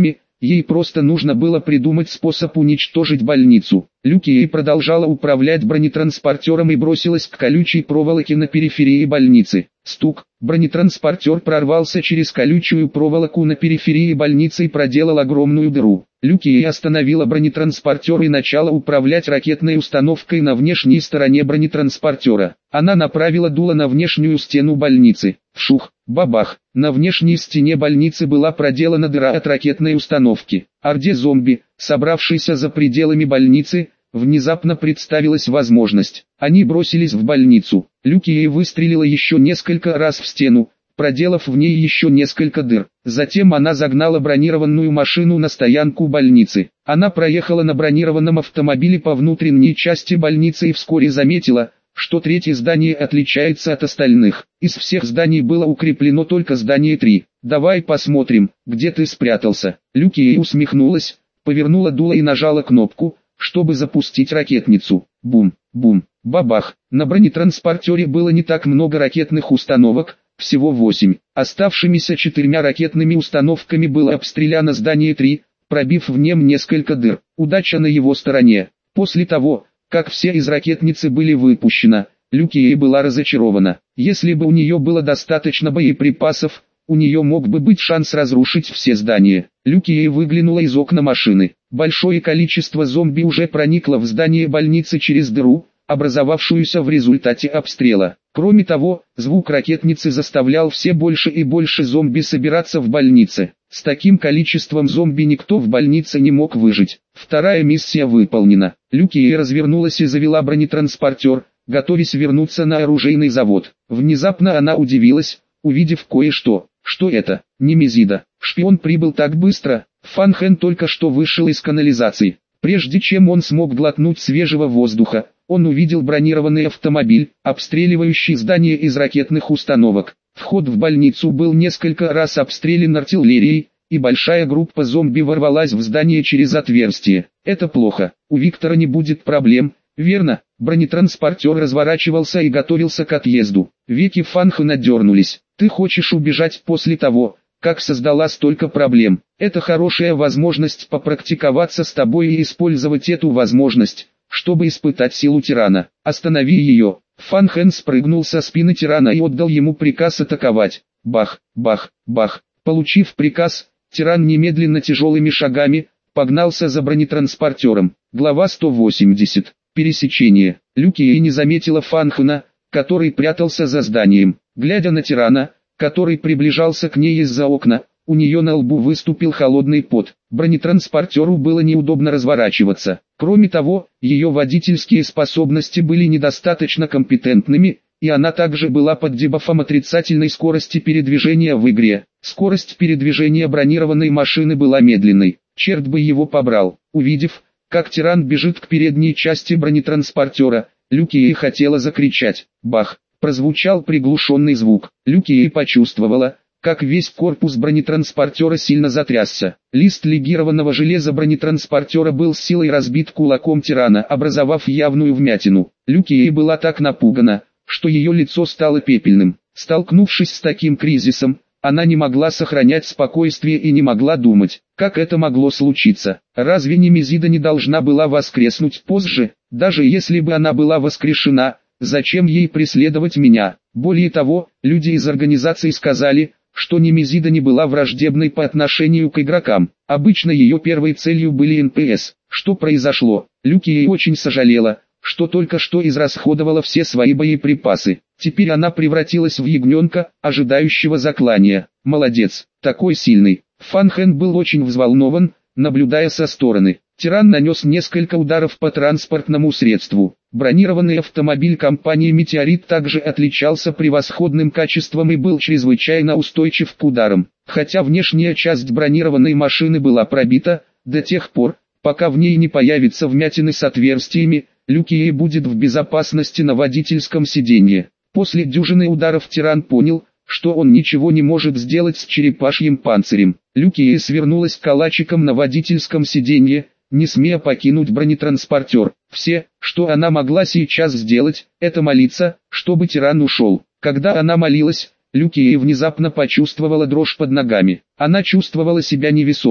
ей просто нужно было придумать способ уничтожить больницу. Люки продолжала управлять бронетранспортером и бросилась к колючей проволоке на периферии больницы. Стук. Бронетранспортер прорвался через колючую проволоку на периферии больницы и проделал огромную дыру. Люки остановила бронетранспортер и начала управлять ракетной установкой на внешней стороне бронетранспортера. Она направила дуло на внешнюю стену больницы. Вшух, бабах. На внешней стене больницы была проделана дыра от ракетной установки. Орде зомби, собравшейся за пределами больницы, внезапно представилась возможность. Они бросились в больницу. Люки выстрелила еще несколько раз в стену, проделав в ней еще несколько дыр. Затем она загнала бронированную машину на стоянку больницы. Она проехала на бронированном автомобиле по внутренней части больницы и вскоре заметила, что третье здание отличается от остальных. Из всех зданий было укреплено только здание 3. «Давай посмотрим, где ты спрятался». Люки усмехнулась, повернула дуло и нажала кнопку, чтобы запустить ракетницу. Бум, бум, бабах. На бронетранспортере было не так много ракетных установок, всего 8. Оставшимися 4 ракетными установками было обстреляно здание 3, пробив в нем несколько дыр. Удача на его стороне. После того, как все из ракетницы были выпущены, Люки была разочарована. Если бы у нее было достаточно боеприпасов, у нее мог бы быть шанс разрушить все здания. Люки выглянула из окна машины. Большое количество зомби уже проникло в здание больницы через дыру, образовавшуюся в результате обстрела. Кроме того, звук ракетницы заставлял все больше и больше зомби собираться в больнице. С таким количеством зомби никто в больнице не мог выжить. Вторая миссия выполнена. Люки развернулась и завела бронетранспортер, готовясь вернуться на оружейный завод. Внезапно она удивилась, увидев кое-что. Что это? Немезида. Шпион прибыл так быстро. Фан Хэн только что вышел из канализации. Прежде чем он смог глотнуть свежего воздуха, он увидел бронированный автомобиль, обстреливающий здание из ракетных установок. Вход в больницу был несколько раз обстрелян артиллерией, и большая группа зомби ворвалась в здание через отверстие. Это плохо. У Виктора не будет проблем, верно? Бронетранспортер разворачивался и готовился к отъезду. Веки Фан Хэна дернулись. Ты хочешь убежать после того, как создала столько проблем? Это хорошая возможность попрактиковаться с тобой и использовать эту возможность, чтобы испытать силу тирана. Останови ее. Фан Хэн спрыгнул со спины тирана и отдал ему приказ атаковать. Бах, бах, бах. Получив приказ, тиран немедленно тяжелыми шагами погнался за бронетранспортером. Глава 180. Пересечение. Люки не заметила Фан Хэна, который прятался за зданием. Глядя на тирана, который приближался к ней из-за окна, у нее на лбу выступил холодный пот. Бронетранспортеру было неудобно разворачиваться. Кроме того, ее водительские способности были недостаточно компетентными, и она также была под дебафом отрицательной скорости передвижения в игре. Скорость передвижения бронированной машины была медленной. Черт бы его побрал. Увидев, как тиран бежит к передней части бронетранспортера, Люки хотела закричать. Бах! Прозвучал приглушенный звук. Люки почувствовала, как весь корпус бронетранспортера сильно затрясся. Лист легированного железа бронетранспортера был с силой разбит кулаком тирана, образовав явную вмятину. Люки была так напугана, что ее лицо стало пепельным. Столкнувшись с таким кризисом, она не могла сохранять спокойствие и не могла думать, как это могло случиться. Разве Немезида не должна была воскреснуть позже? Даже если бы она была воскрешена, зачем ей преследовать меня? Более того, люди из организации сказали, что Немезида не была враждебной по отношению к игрокам. Обычно ее первой целью были НПС. Что произошло? Люки очень сожалела, что только что израсходовала все свои боеприпасы. Теперь она превратилась в ягненка, ожидающего заклания. Молодец, такой сильный. Фан Хэн был очень взволнован, наблюдая со стороны. Тиран нанес несколько ударов по транспортному средству. Бронированный автомобиль компании «Метеорит» также отличался превосходным качеством и был чрезвычайно устойчив к ударам. Хотя внешняя часть бронированной машины была пробита, до тех пор, пока в ней не появятся вмятины с отверстиями, Люки будет в безопасности на водительском сиденье. После дюжины ударов тиран понял, что он ничего не может сделать с черепашьим панцирем. Люки свернулась калачиком на водительском сиденье, не смея покинуть бронетранспортер. Все, что она могла сейчас сделать, это молиться, чтобы тиран ушел. Когда она молилась, Люки внезапно почувствовала дрожь под ногами. Она чувствовала себя невесомой.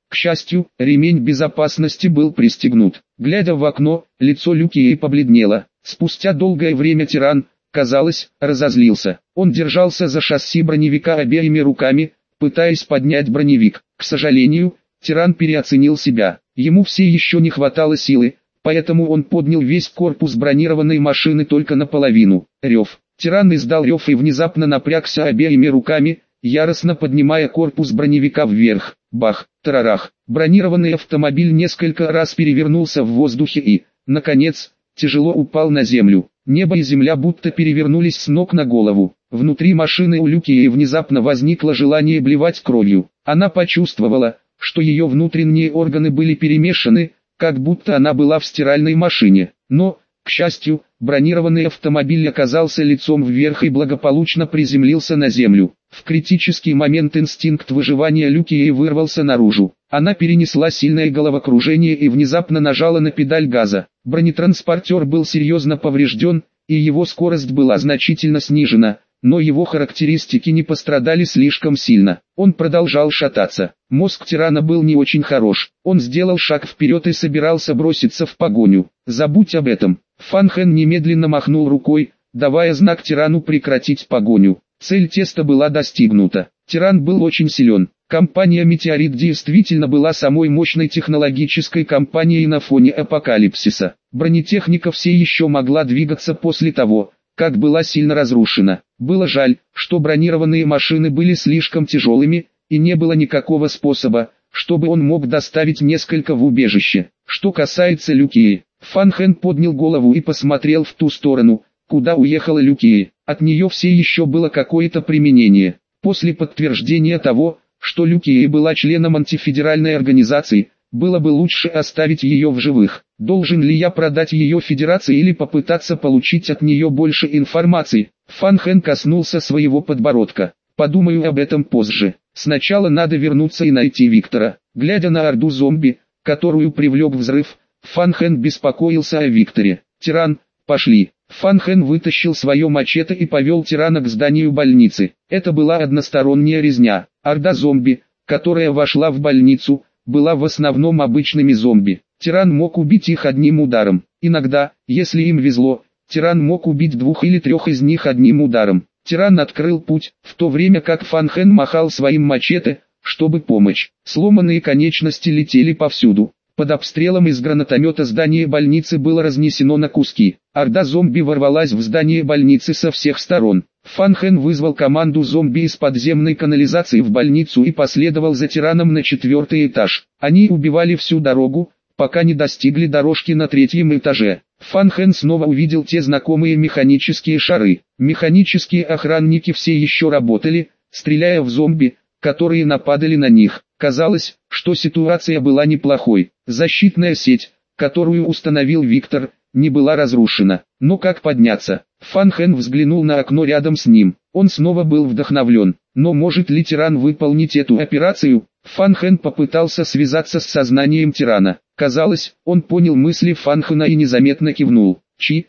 К счастью, ремень безопасности был пристегнут. Глядя в окно, лицо Люкии побледнело. Спустя долгое время тиран, казалось, разозлился. Он держался за шасси броневика обеими руками, пытаясь поднять броневик. К сожалению, тиран переоценил себя. Ему все еще не хватало силы, поэтому он поднял весь корпус бронированной машины только наполовину. Рев. Тиран издал рев и внезапно напрягся обеими руками, яростно поднимая корпус броневика вверх. Бах, тарарах. Бронированный автомобиль несколько раз перевернулся в воздухе и, наконец, тяжело упал на землю. Небо и земля будто перевернулись с ног на голову. Внутри машины у Люкии внезапно возникло желание блевать кровью. Она почувствовала, что ее внутренние органы были перемешаны, как будто она была в стиральной машине. Но, к счастью, бронированный автомобиль оказался лицом вверх и благополучно приземлился на землю. В критический момент инстинкт выживания Люкии вырвался наружу. Она перенесла сильное головокружение и внезапно нажала на педаль газа. Бронетранспортер был серьезно поврежден, и его скорость была значительно снижена, но его характеристики не пострадали слишком сильно. Он продолжал шататься. Мозг тирана был не очень хорош. Он сделал шаг вперед и собирался броситься в погоню. «Забудь об этом». Фан Хэн немедленно махнул рукой, давая знак тирану прекратить погоню. Цель теста была достигнута. Тиран был очень силен. Компания «Метеорит» действительно была самой мощной технологической компанией на фоне апокалипсиса. Бронетехника все еще могла двигаться после того, как была сильно разрушена. Было жаль, что бронированные машины были слишком тяжелыми, и не было никакого способа, чтобы он мог доставить несколько в убежище. Что касается Люкии, Фан Хэн поднял голову и посмотрел в ту сторону, куда уехала Люкия. От нее все еще было какое-то применение. После подтверждения того, что Люкия была членом антифедеральной организации, было бы лучше оставить ее в живых. Должен ли я продать ее федерации или попытаться получить от нее больше информации? Фан Хэн коснулся своего подбородка. Подумаю об этом позже. Сначала надо вернуться и найти Виктора. Глядя на орду зомби, которую привлек взрыв, Фан Хэн беспокоился о Викторе. «Тиран, пошли». Фан Хэн вытащил свое мачете и повел тирана к зданию больницы. Это была односторонняя резня. Орда зомби, которая вошла в больницу, была в основном обычными зомби. Тиран мог убить их одним ударом. Иногда, если им везло, тиран мог убить 2 или 3 из них одним ударом. Тиран открыл путь, в то время как Фан Хэн махал своим мачете, чтобы помочь. Сломанные конечности летели повсюду. Под обстрелом из гранатомета здание больницы было разнесено на куски. Орда зомби ворвалась в здание больницы со всех сторон. Фан Хэн вызвал команду зомби из подземной канализации в больницу и последовал за тираном на 4-й этаж. Они убивали всю дорогу, пока не достигли дорожки на 3-м этаже. Фан Хэн снова увидел те знакомые механические шары. Механические охранники все еще работали, стреляя в зомби, которые нападали на них. Казалось, что ситуация была неплохой. Защитная сеть, которую установил Виктор, не была разрушена. Но как подняться? Фан Хэн взглянул на окно рядом с ним. Он снова был вдохновлен. Но может ли тиран выполнить эту операцию? Фан Хэн попытался связаться с сознанием тирана. Казалось, он понял мысли Фан Хэна и незаметно кивнул. Чи.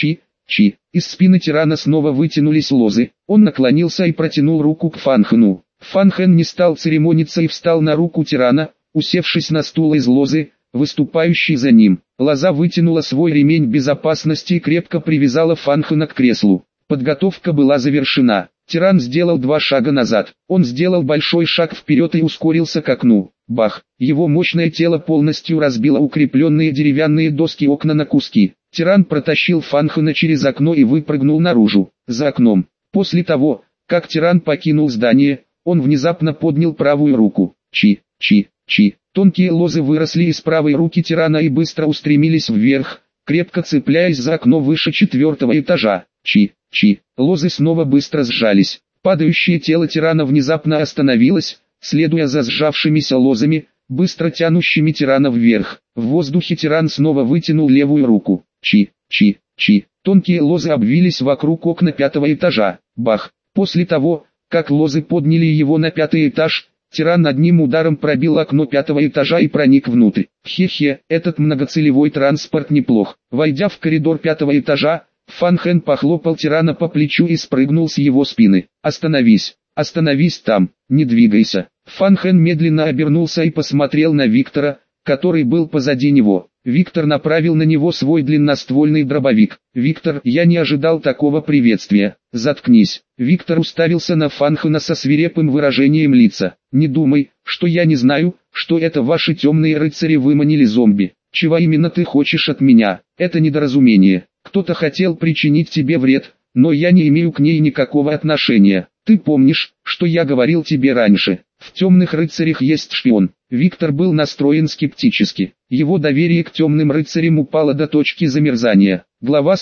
Из спины тирана снова вытянулись лозы. Он наклонился и протянул руку к Фан Хэну. Фан Хэн не стал церемониться и встал на руку тирана, усевшись на стул из лозы, выступающий за ним. Лоза вытянула свой ремень безопасности и крепко привязала Фан Хэна к креслу. Подготовка была завершена. Тиран сделал 2 шага назад. Он сделал большой шаг вперед и ускорился к окну. Бах! Его мощное тело полностью разбило укрепленные деревянные доски окна на куски. Тиран протащил Фан Хэна через окно и выпрыгнул наружу. За окном. После того, как тиран покинул здание, он внезапно поднял правую руку. Чи. Тонкие лозы выросли из правой руки тирана и быстро устремились вверх, крепко цепляясь за окно выше 4-го этажа. Чи. Лозы снова быстро сжались. Падающее тело тирана внезапно остановилось, следуя за сжавшимися лозами, быстро тянущими тирана вверх. В воздухе тиран снова вытянул левую руку. Чи. Тонкие лозы обвились вокруг окна 5-го этажа. Бах! После того, как лозы подняли его на 5-й этаж, тиран одним ударом пробил окно 5-го этажа и проник внутрь. Хе-хе, этот многоцелевой транспорт неплох. Войдя в коридор 5-го этажа, Фан Хэн похлопал тирана по плечу и спрыгнул с его спины. «Остановись!» Остановись там, не двигайся. Фан Хэн медленно обернулся и посмотрел на Виктора, который был позади него. Виктор направил на него свой длинноствольный дробовик. «Виктор, я не ожидал такого приветствия. Заткнись». Виктор уставился на Фан Хэна со свирепым выражением лица. «Не думай, что я не знаю, что это ваши темные рыцари выманили зомби. Чего именно ты хочешь от меня? Это недоразумение. Кто-то хотел причинить тебе вред, но я не имею к ней никакого отношения. Ты помнишь, что я говорил тебе раньше? В темных рыцарях есть шпион». Виктор был настроен скептически. Его доверие к темным рыцарям упало до точки замерзания. Глава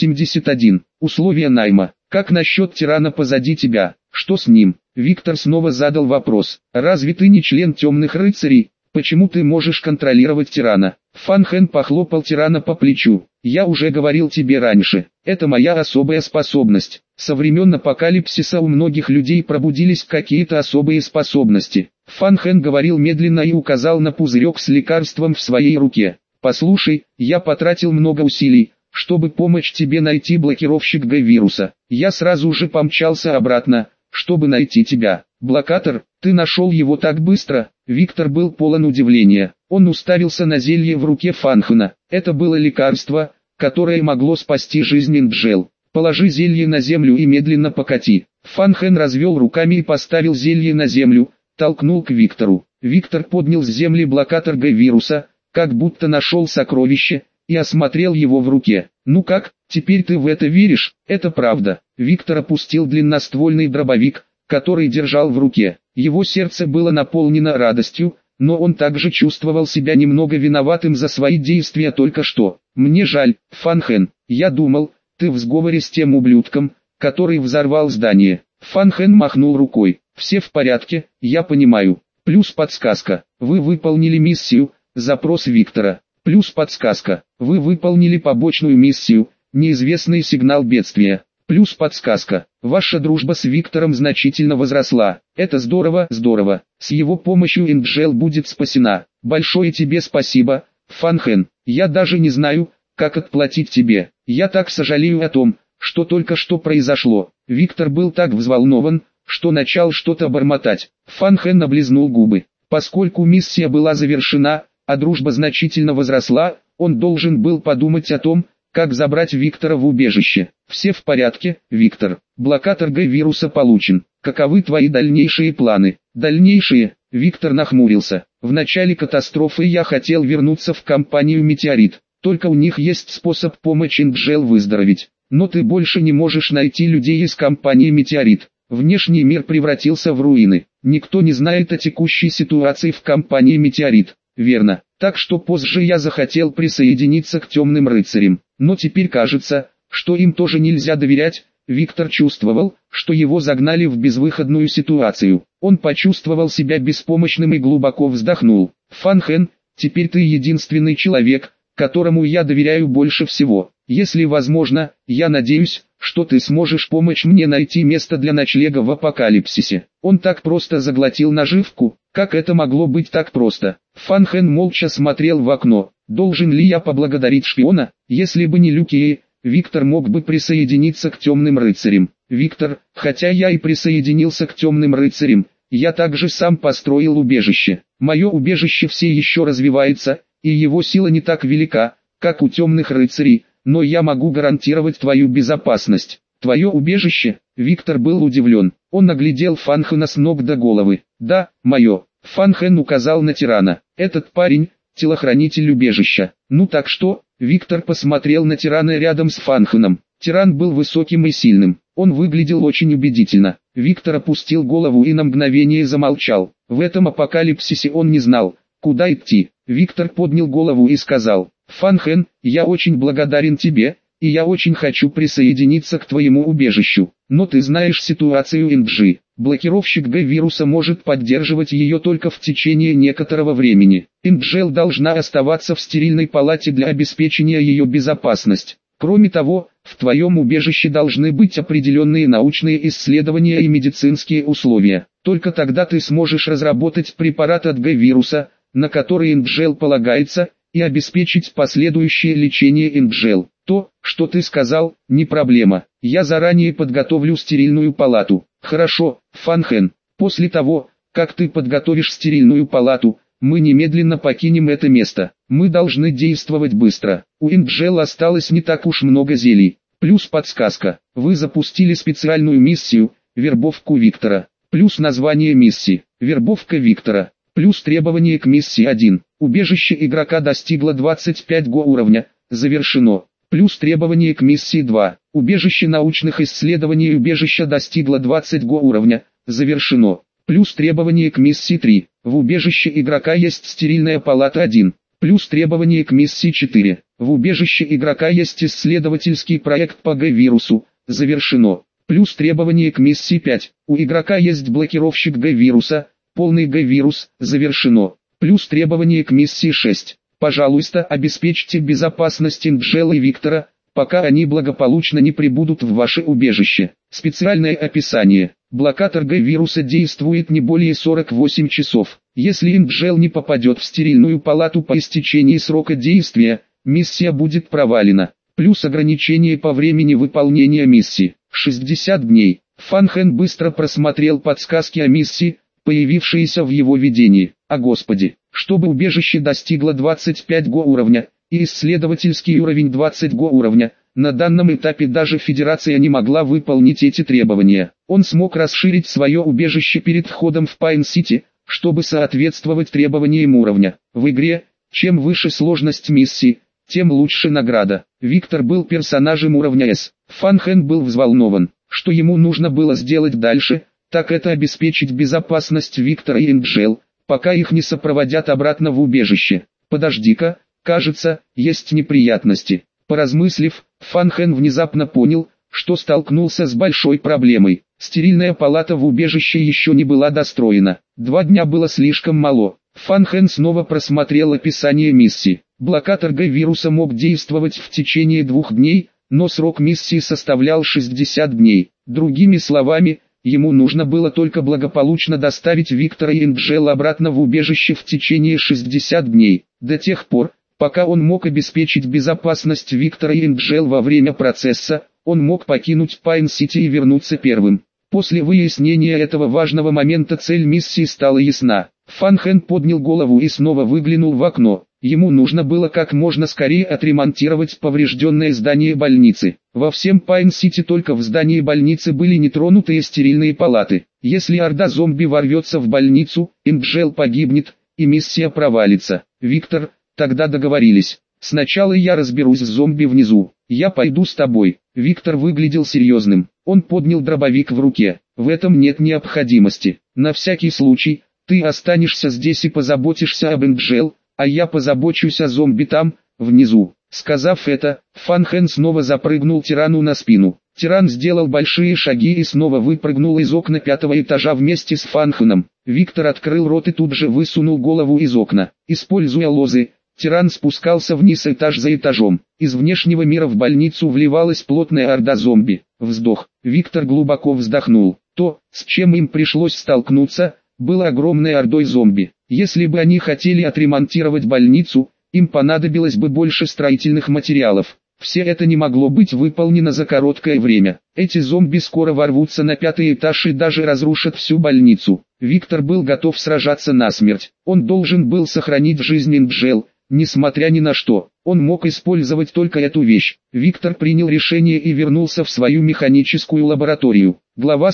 181. Условия найма. Как насчет тирана позади тебя? Что с ним? Виктор снова задал вопрос. Разве ты не член темных рыцарей? Почему ты можешь контролировать тирана? Фан Хэн похлопал тирана по плечу. Я уже говорил тебе раньше, это моя особая способность. Со времен апокалипсиса у многих людей пробудились какие-то особые способности. Фан Хэн говорил медленно и указал на пузырек с лекарством в своей руке. Послушай, я потратил много усилий, чтобы помочь тебе найти блокировщик Г-вируса. Я сразу же помчался обратно, чтобы найти тебя. Блокатор, ты нашел его так быстро? Виктор был полон удивления. Он уставился на зелье в руке Фан Хэна. Это было лекарство, которое могло спасти жизнь Энджел. Положи зелье на землю и медленно покати. Фан Хэн развел руками и поставил зелье на землю, толкнул к Виктору. Виктор поднял с земли блокатор Г-вируса, как будто нашел сокровище, и осмотрел его в руке. Ну как, теперь ты в это веришь? Это правда. Виктор опустил длинноствольный дробовик, который держал в руке. Его сердце было наполнено радостью, но он также чувствовал себя немного виноватым за свои действия только что. Мне жаль, Фан Хэн, я думал, ты в сговоре с тем ублюдком, который взорвал здание. Фан Хэн махнул рукой. Все в порядке, я понимаю. Плюс подсказка. Вы выполнили миссию, запрос Виктора. Плюс подсказка. Вы выполнили побочную миссию, неизвестный сигнал бедствия. Плюс подсказка. Ваша дружба с Виктором значительно возросла. Это здорово, здорово. С его помощью Энджел будет спасена. Большое тебе спасибо, Фан Хэн. Я даже не знаю, как отплатить тебе. Я так сожалею о том, что только что произошло. Виктор был так взволнован, что начал что-то бормотать. Фан Хэн облизнул губы. Поскольку миссия была завершена, а дружба значительно возросла, он должен был подумать о том, как забрать Виктора в убежище. Все в порядке, Виктор. Блокатор Г-вируса получен. Каковы твои дальнейшие планы? Дальнейшие? Виктор нахмурился. В начале катастрофы я хотел вернуться в компанию «Метеорит». Только у них есть способ помочь Энджел выздороветь. Но ты больше не можешь найти людей из компании «Метеорит». Внешний мир превратился в руины. Никто не знает о текущей ситуации в компании «Метеорит». Верно. Так что позже я захотел присоединиться к темным рыцарям. Но теперь кажется, что им тоже нельзя доверять. Виктор чувствовал, что его загнали в безвыходную ситуацию. Он почувствовал себя беспомощным и глубоко вздохнул. Фан Хэн, теперь ты единственный человек, которому я доверяю больше всего. Если возможно, я надеюсь, что ты сможешь помочь мне найти место для ночлега в апокалипсисе. Он так просто заглотил наживку, как это могло быть так просто? Фан Хэн молча смотрел в окно. Должен ли я поблагодарить шпиона? Если бы не Люки, Виктор мог бы присоединиться к темным рыцарям. Виктор, хотя я и присоединился к темным рыцарям, я также сам построил убежище. Мое убежище все еще развивается, и его сила не так велика, как у темных рыцарей, но я могу гарантировать твою безопасность. Твое убежище? Виктор был удивлен. Он оглядел Фан Хэна с ног до головы. Да, мое. Фан Хэн указал на тирана. Этот парень, телохранитель убежища. Ну так что? Виктор посмотрел на тирана рядом с Фан Хэном. Тиран был высоким и сильным. Он выглядел очень убедительно. Виктор опустил голову и на мгновение замолчал. В этом апокалипсисе он не знал, куда идти. Виктор поднял голову и сказал: «Фан Хэн, я очень благодарен тебе, и я очень хочу присоединиться к твоему убежищу. Но ты знаешь ситуацию Энджи. Блокировщик Г-вируса может поддерживать ее только в течение некоторого времени. Энджел должна оставаться в стерильной палате для обеспечения ее безопасности. Кроме того, в твоем убежище должны быть определенные научные исследования и медицинские условия. Только тогда ты сможешь разработать препарат от Г-вируса, на который Энджел полагается, и обеспечить последующее лечение Энджел. То, что ты сказал, не проблема. Я заранее подготовлю стерильную палату». Хорошо, Фан Хэн. После того, как ты подготовишь стерильную палату, мы немедленно покинем это место. Мы должны действовать быстро. У Энджел осталось не так уж много зелий. Плюс подсказка. Вы запустили специальную миссию, вербовку Виктора. Плюс название миссии, вербовка Виктора. Плюс требование к миссии 1. Убежище игрока достигло 25 го уровня. Завершено. Плюс требование к миссии 2. Убежище научных исследований убежища достигло 20 го уровня. Завершено. Плюс требование к миссии 3. В убежище игрока есть стерильная палата 1. Плюс требование к миссии 4. В убежище игрока есть исследовательский проект по Г-вирусу. Завершено. Плюс требование к миссии 5. У игрока есть блокировщик Г-вируса. Полный Г-вирус. Завершено. Плюс требование к миссии 6. Пожалуйста, обеспечьте безопасность Энджела и Виктора, пока они благополучно не прибудут в ваше убежище. Специальное описание. Блокатор Г-вируса действует не более 48 часов. Если Энджел не попадет в стерильную палату по истечении срока действия, миссия будет провалена. Плюс ограничение по времени выполнения миссии. 60 дней. Фан Хэн быстро просмотрел подсказки о миссии, появившиеся в его видении. О Господи, чтобы убежище достигло 25 го уровня, и исследовательский уровень 20 го уровня, на данном этапе даже Федерация не могла выполнить эти требования. Он смог расширить свое убежище перед входом в Пайн-Сити, чтобы соответствовать требованиям уровня. В игре, чем выше сложность миссии, тем лучше награда. Виктор был персонажем уровня S. Фан Хэн был взволнован. Что ему нужно было сделать дальше, так это обеспечить безопасность Виктора и Энджел, пока их не сопроводят обратно в убежище. Подожди-ка, кажется, есть неприятности. Поразмыслив, Фан Хэн внезапно понял, что столкнулся с большой проблемой. Стерильная палата в убежище еще не была достроена. 2 дня было слишком мало. Фан Хэн снова просмотрел описание миссии. Блокатор Г-вируса мог действовать в течение 2 дней, но срок миссии составлял 60 дней. Другими словами, ему нужно было только благополучно доставить Виктора и Энджел обратно в убежище в течение 60 дней. До тех пор, пока он мог обеспечить безопасность Виктора и Энджел во время процесса, он мог покинуть Пайн-Сити и вернуться первым. После выяснения этого важного момента цель миссии стала ясна. Фан Хэн поднял голову и снова выглянул в окно. Ему нужно было как можно скорее отремонтировать поврежденное здание больницы. Во всем Пайн-Сити только в здании больницы были нетронутые стерильные палаты. Если орда зомби ворвется в больницу, Энджел погибнет, и миссия провалится. Виктор, тогда договорились. Сначала я разберусь с зомби внизу. Я пойду с тобой. Виктор выглядел серьезным. Он поднял дробовик в руке. В этом нет необходимости. На всякий случай, ты останешься здесь и позаботишься об Энджел, а я позабочусь о зомби там, внизу. Сказав это, Фан Хэн снова запрыгнул тирану на спину. Тиран сделал большие шаги и снова выпрыгнул из окна 5-го этажа вместе с Фан Хэном. Виктор открыл рот и тут же высунул голову из окна. Используя лозы, тиран спускался вниз этаж за этажом. Из внешнего мира в больницу вливалась плотная орда зомби. Вздох. Виктор глубоко вздохнул. То, с чем им пришлось столкнуться, было огромной ордой зомби. Если бы они хотели отремонтировать больницу, им понадобилось бы больше строительных материалов. Все это не могло быть выполнено за короткое время. Эти зомби скоро ворвутся на 5-й этаж и даже разрушат всю больницу. Виктор был готов сражаться насмерть. Он должен был сохранить жизнь Энджел, несмотря ни на что. Он мог использовать только эту вещь. Виктор принял решение и вернулся в свою механическую лабораторию. Глава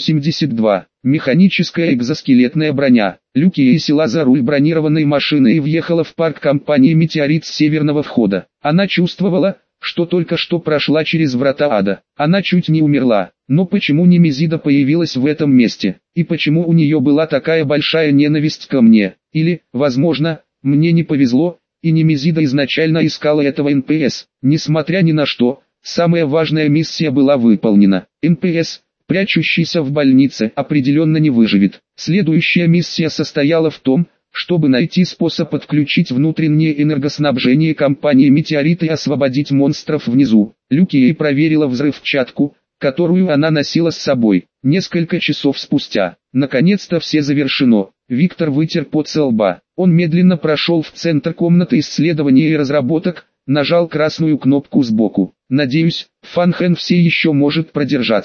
182. Механическая экзоскелетная броня. Люки села за руль бронированной машины и въехала в парк компании «Метеорит» с северного входа. Она чувствовала, что только что прошла через врата ада. Она чуть не умерла. Но почему Немезида появилась в этом месте? И почему у нее была такая большая ненависть ко мне? Или, возможно, мне не повезло, и Немезида изначально искала этого НПС. Несмотря ни на что, самая важная миссия была выполнена. НПС, прячущийся в больнице, определенно не выживет. Следующая миссия состояла в том, чтобы найти способ отключить внутреннее энергоснабжение компании «Метеорит» и освободить монстров внизу. Люки проверила взрывчатку, которую она носила с собой. Несколько часов спустя, наконец-то все завершено. Виктор вытер пот со лба. Он медленно прошел в центр комнаты исследований и разработок, нажал красную кнопку сбоку. «Надеюсь, Фан Хэн все еще может продержаться», —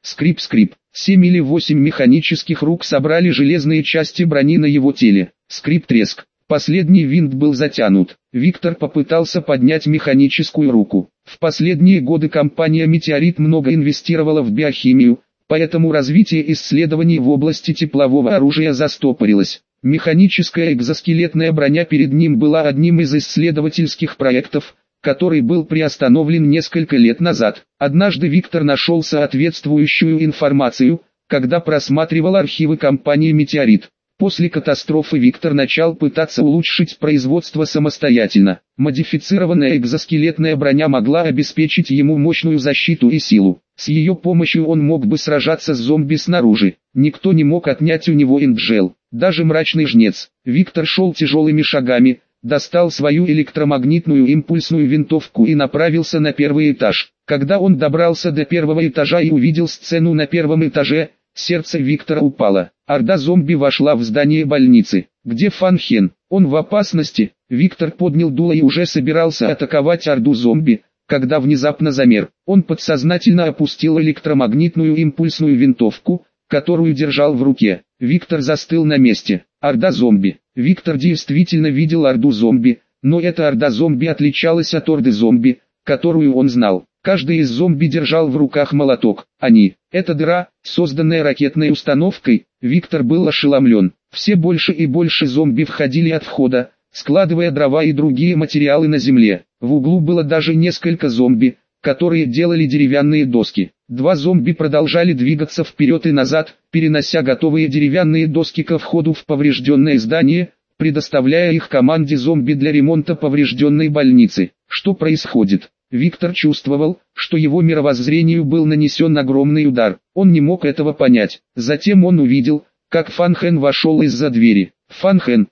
Скрип-скрип. 7 или 8 механических рук собрали железные части брони на его теле. Скрип-треск. Последний винт был затянут. Виктор попытался поднять механическую руку. В последние годы компания «Метеорит» много инвестировала в биохимию, поэтому развитие исследований в области теплового оружия застопорилось. Механическая экзоскелетная броня перед ним была одним из исследовательских проектов, который был приостановлен несколько лет назад. Однажды Виктор нашел соответствующую информацию, когда просматривал архивы компании «Метеорит». После катастрофы Виктор начал пытаться улучшить производство самостоятельно. Модифицированная экзоскелетная броня могла обеспечить ему мощную защиту и силу. С ее помощью он мог бы сражаться с зомби снаружи. Никто не мог отнять у него ингжел, даже мрачный жнец. Виктор шел тяжелыми шагами, достал свою электромагнитную импульсную винтовку и направился на первый этаж. Когда он добрался до первого этажа и увидел сцену на первом этаже, сердце Виктора упало. Орда зомби вошла в здание больницы. Где Фан Хен? Он в опасности. Виктор поднял дуло и уже собирался атаковать орду зомби, когда внезапно замер. Он подсознательно опустил электромагнитную импульсную винтовку, которую держал в руке. Виктор застыл на месте. Орда зомби. Виктор действительно видел орду зомби, но эта орда зомби отличалась от орды зомби, которую он знал. Каждый из зомби держал в руках молоток. Это дыра, созданная ракетной установкой. Виктор был ошеломлен. Все больше и больше зомби входили от входа, складывая дрова и другие материалы на земле. В углу было даже несколько зомби, которые делали деревянные доски. Два зомби продолжали двигаться вперед и назад, перенося готовые деревянные доски ко входу в поврежденное здание, предоставляя их команде зомби для ремонта поврежденной больницы. Что происходит? Виктор чувствовал, что его мировоззрению был нанесен огромный удар. Он не мог этого понять. Затем он увидел, как Фан Хен вошел из-за двери. Фан Хен,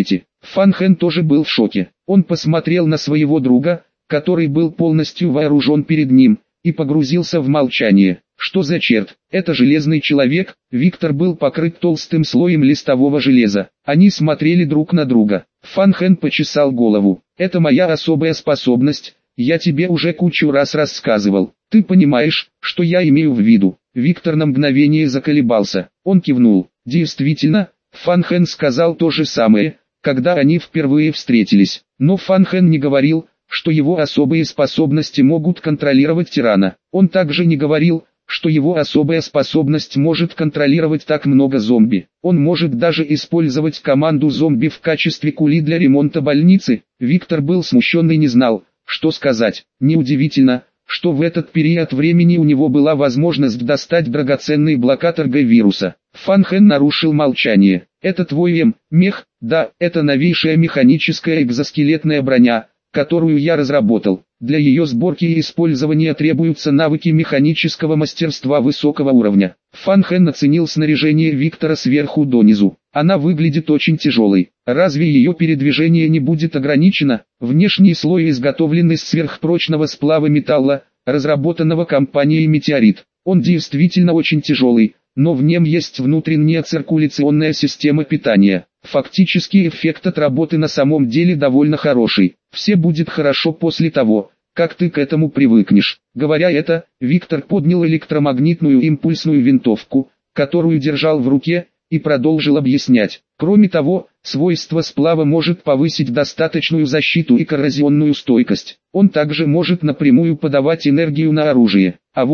Фан Хен тоже был в шоке. Он посмотрел на своего друга, который был полностью вооружен перед ним, и погрузился в молчание. Что за черт? Это железный человек. Виктор был покрыт толстым слоем листового железа. Они смотрели друг на друга. Фан Хен почесал голову. Это моя особая способность. Я тебе уже кучу раз рассказывал. Ты понимаешь, что я имею в виду? Виктор на мгновение заколебался. Он кивнул. Действительно, Фан Хен сказал то же самое, когда они впервые встретились. Но Фан Хен не говорил, что его особые способности могут контролировать тирана. Он также не говорил, что его особая способность может контролировать так много зомби. Он может даже использовать команду зомби в качестве кули для ремонта больницы. Виктор был смущен и не знал, что сказать. Неудивительно, что в этот период времени у него была возможность достать драгоценный блокатор Г-вируса. Фан Хен нарушил молчание. Это твой мех? Да, это новейшая механическая экзоскелетная броня, которую я разработал. Для ее сборки и использования требуются навыки механического мастерства высокого уровня. Фан Хен оценил снаряжение Виктора сверху донизу. Она выглядит очень тяжелой. Разве ее передвижение не будет ограничено? Внешний слой изготовлен из сверхпрочного сплава металла, разработанного компанией «Метеорит». Он действительно очень тяжелый, но в нем есть внутренняя циркуляционная система питания. Фактически эффект от работы на самом деле довольно хороший. Все будет хорошо после того, как ты к этому привыкнешь. Говоря это, Виктор поднял электромагнитную импульсную винтовку, которую держал в руке, и продолжил объяснять. Кроме того, свойство сплава может повысить достаточную защиту и коррозионную стойкость. Он также может напрямую подавать энергию на оружие.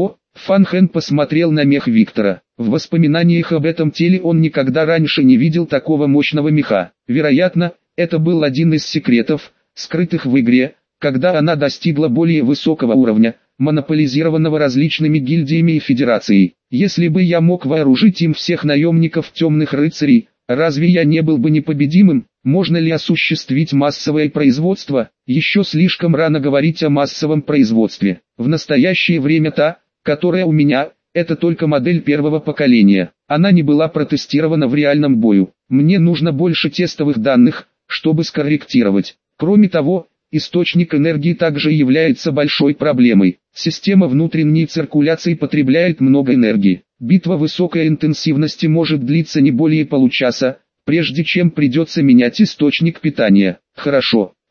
Фан Хен посмотрел на мех Виктора. В воспоминаниях об этом теле он никогда раньше не видел такого мощного меха. Вероятно, это был один из секретов, скрытых в игре, когда она достигла более высокого уровня, монополизированного различными гильдиями и федерацией. Если бы я мог вооружить им всех наемников темных рыцарей, разве я не был бы непобедимым? Можно ли осуществить массовое производство? Еще слишком рано говорить о массовом производстве. В настоящее время та, которая у меня, это только модель первого поколения. Она не была протестирована в реальном бою. Мне нужно больше тестовых данных, чтобы скорректировать. Кроме того, источник энергии также является большой проблемой. Система внутренней циркуляции потребляет много энергии. Битва высокой интенсивности может длиться не более получаса, прежде чем придется менять источник питания. Хорошо.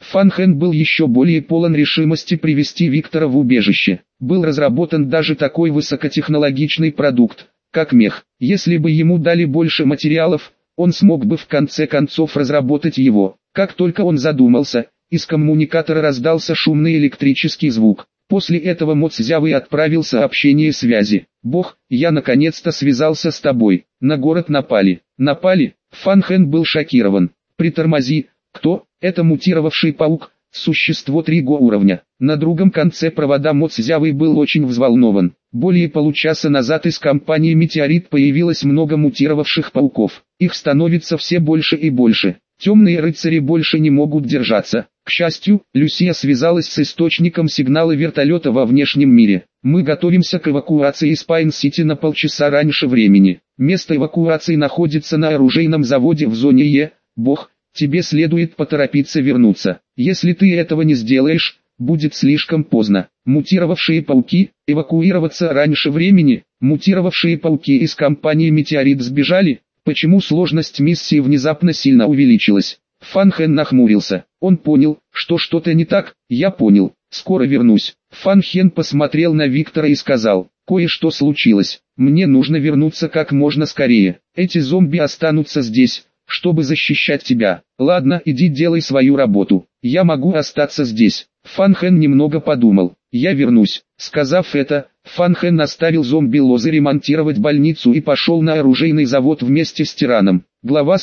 Фан Хэн был еще более полон решимости привести Виктора в убежище. Был разработан даже такой высокотехнологичный продукт, как мех. Если бы ему дали больше материалов, он смог бы в конце концов разработать его. Как только он задумался, из коммуникатора раздался шумный электрический звук. После этого Мо Цзявый отправил сообщение связи. «Бог, я наконец-то связался с тобой. На город напали». «Напали?» Фан Хэн был шокирован. «Притормози. Кто?» «Это мутировавший паук, существо 3-го уровня». На другом конце провода Мо Цзявый был очень взволнован. Более получаса назад из компании «Метеорит» появилось много мутировавших пауков. Их становится все больше и больше. Темные рыцари больше не могут держаться. К счастью, Люсия связалась с источником сигнала вертолета во внешнем мире. Мы готовимся к эвакуации из Пайн-Сити на полчаса раньше времени. Место эвакуации находится на оружейном заводе в зоне Е. Бог, тебе следует поторопиться вернуться. Если ты этого не сделаешь, будет слишком поздно. Мутировавшие пауки, эвакуироваться раньше времени. Мутировавшие пауки из компании «Метеорит» сбежали. Почему сложность миссии внезапно сильно увеличилась? Фан Хэн нахмурился. Он понял, что что-то не так. Я понял. Скоро вернусь. Фан Хэн посмотрел на Виктора и сказал: кое-что случилось. Мне нужно вернуться как можно скорее. Эти зомби останутся здесь, чтобы защищать тебя. Ладно, иди делай свою работу. Я могу остаться здесь. Фан Хэн немного подумал. Я вернусь. Сказав это, Фан Хэн оставил зомби-лозы ремонтировать больницу и пошел на оружейный завод вместе с тираном. Глава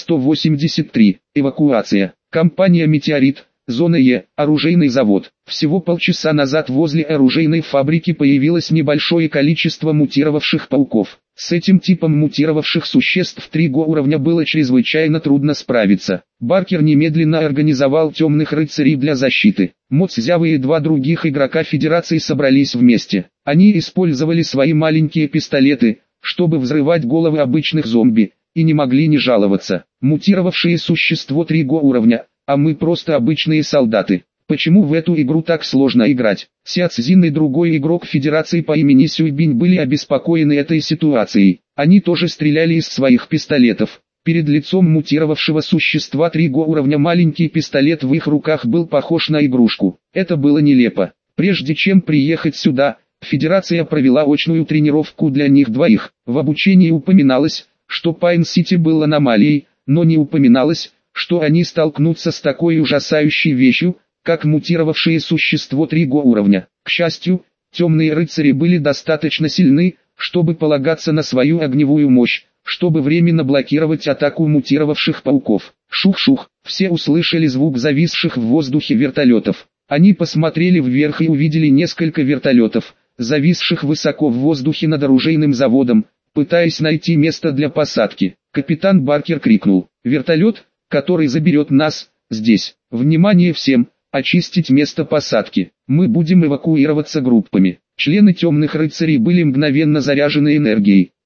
183. Эвакуация. Компания «Метеорит», зона Е, оружейный завод. Всего полчаса назад возле оружейной фабрики появилось небольшое количество мутировавших пауков. С этим типом мутировавших существ 3-го уровня было чрезвычайно трудно справиться. Баркер немедленно организовал темных рыцарей для защиты. Мо Цзявый и 2 других игрока Федерации собрались вместе. Они использовали свои маленькие пистолеты, чтобы взрывать головы обычных зомби, и не могли не жаловаться. Мутировавшее существо 3-го уровня, а мы просто обычные солдаты. Почему в эту игру так сложно играть? Ся Цзин и другой игрок Федерации по имени Сюйбинь были обеспокоены этой ситуацией. Они тоже стреляли из своих пистолетов. Перед лицом мутировавшего существа 3-го уровня маленький пистолет в их руках был похож на игрушку. Это было нелепо. Прежде чем приехать сюда, Федерация провела очную тренировку для них двоих. В обучении упоминалось, что Пайн-Сити был аномалией, но не упоминалось, что они столкнутся с такой ужасающей вещью, как мутировавшее существо 3-го уровня. К счастью, темные рыцари были достаточно сильны, чтобы полагаться на свою огневую мощь, чтобы временно блокировать атаку мутировавших пауков. Шух-шух, все услышали звук зависших в воздухе вертолетов. Они посмотрели вверх и увидели несколько вертолетов, зависших высоко в воздухе над оружейным заводом, пытаясь найти место для посадки. Капитан Баркер крикнул: «Вертолет, который заберет нас, здесь! Внимание всем! Очистить место посадки! Мы будем эвакуироваться группами!» Члены темных рыцарей были мгновенно заряжены энергией.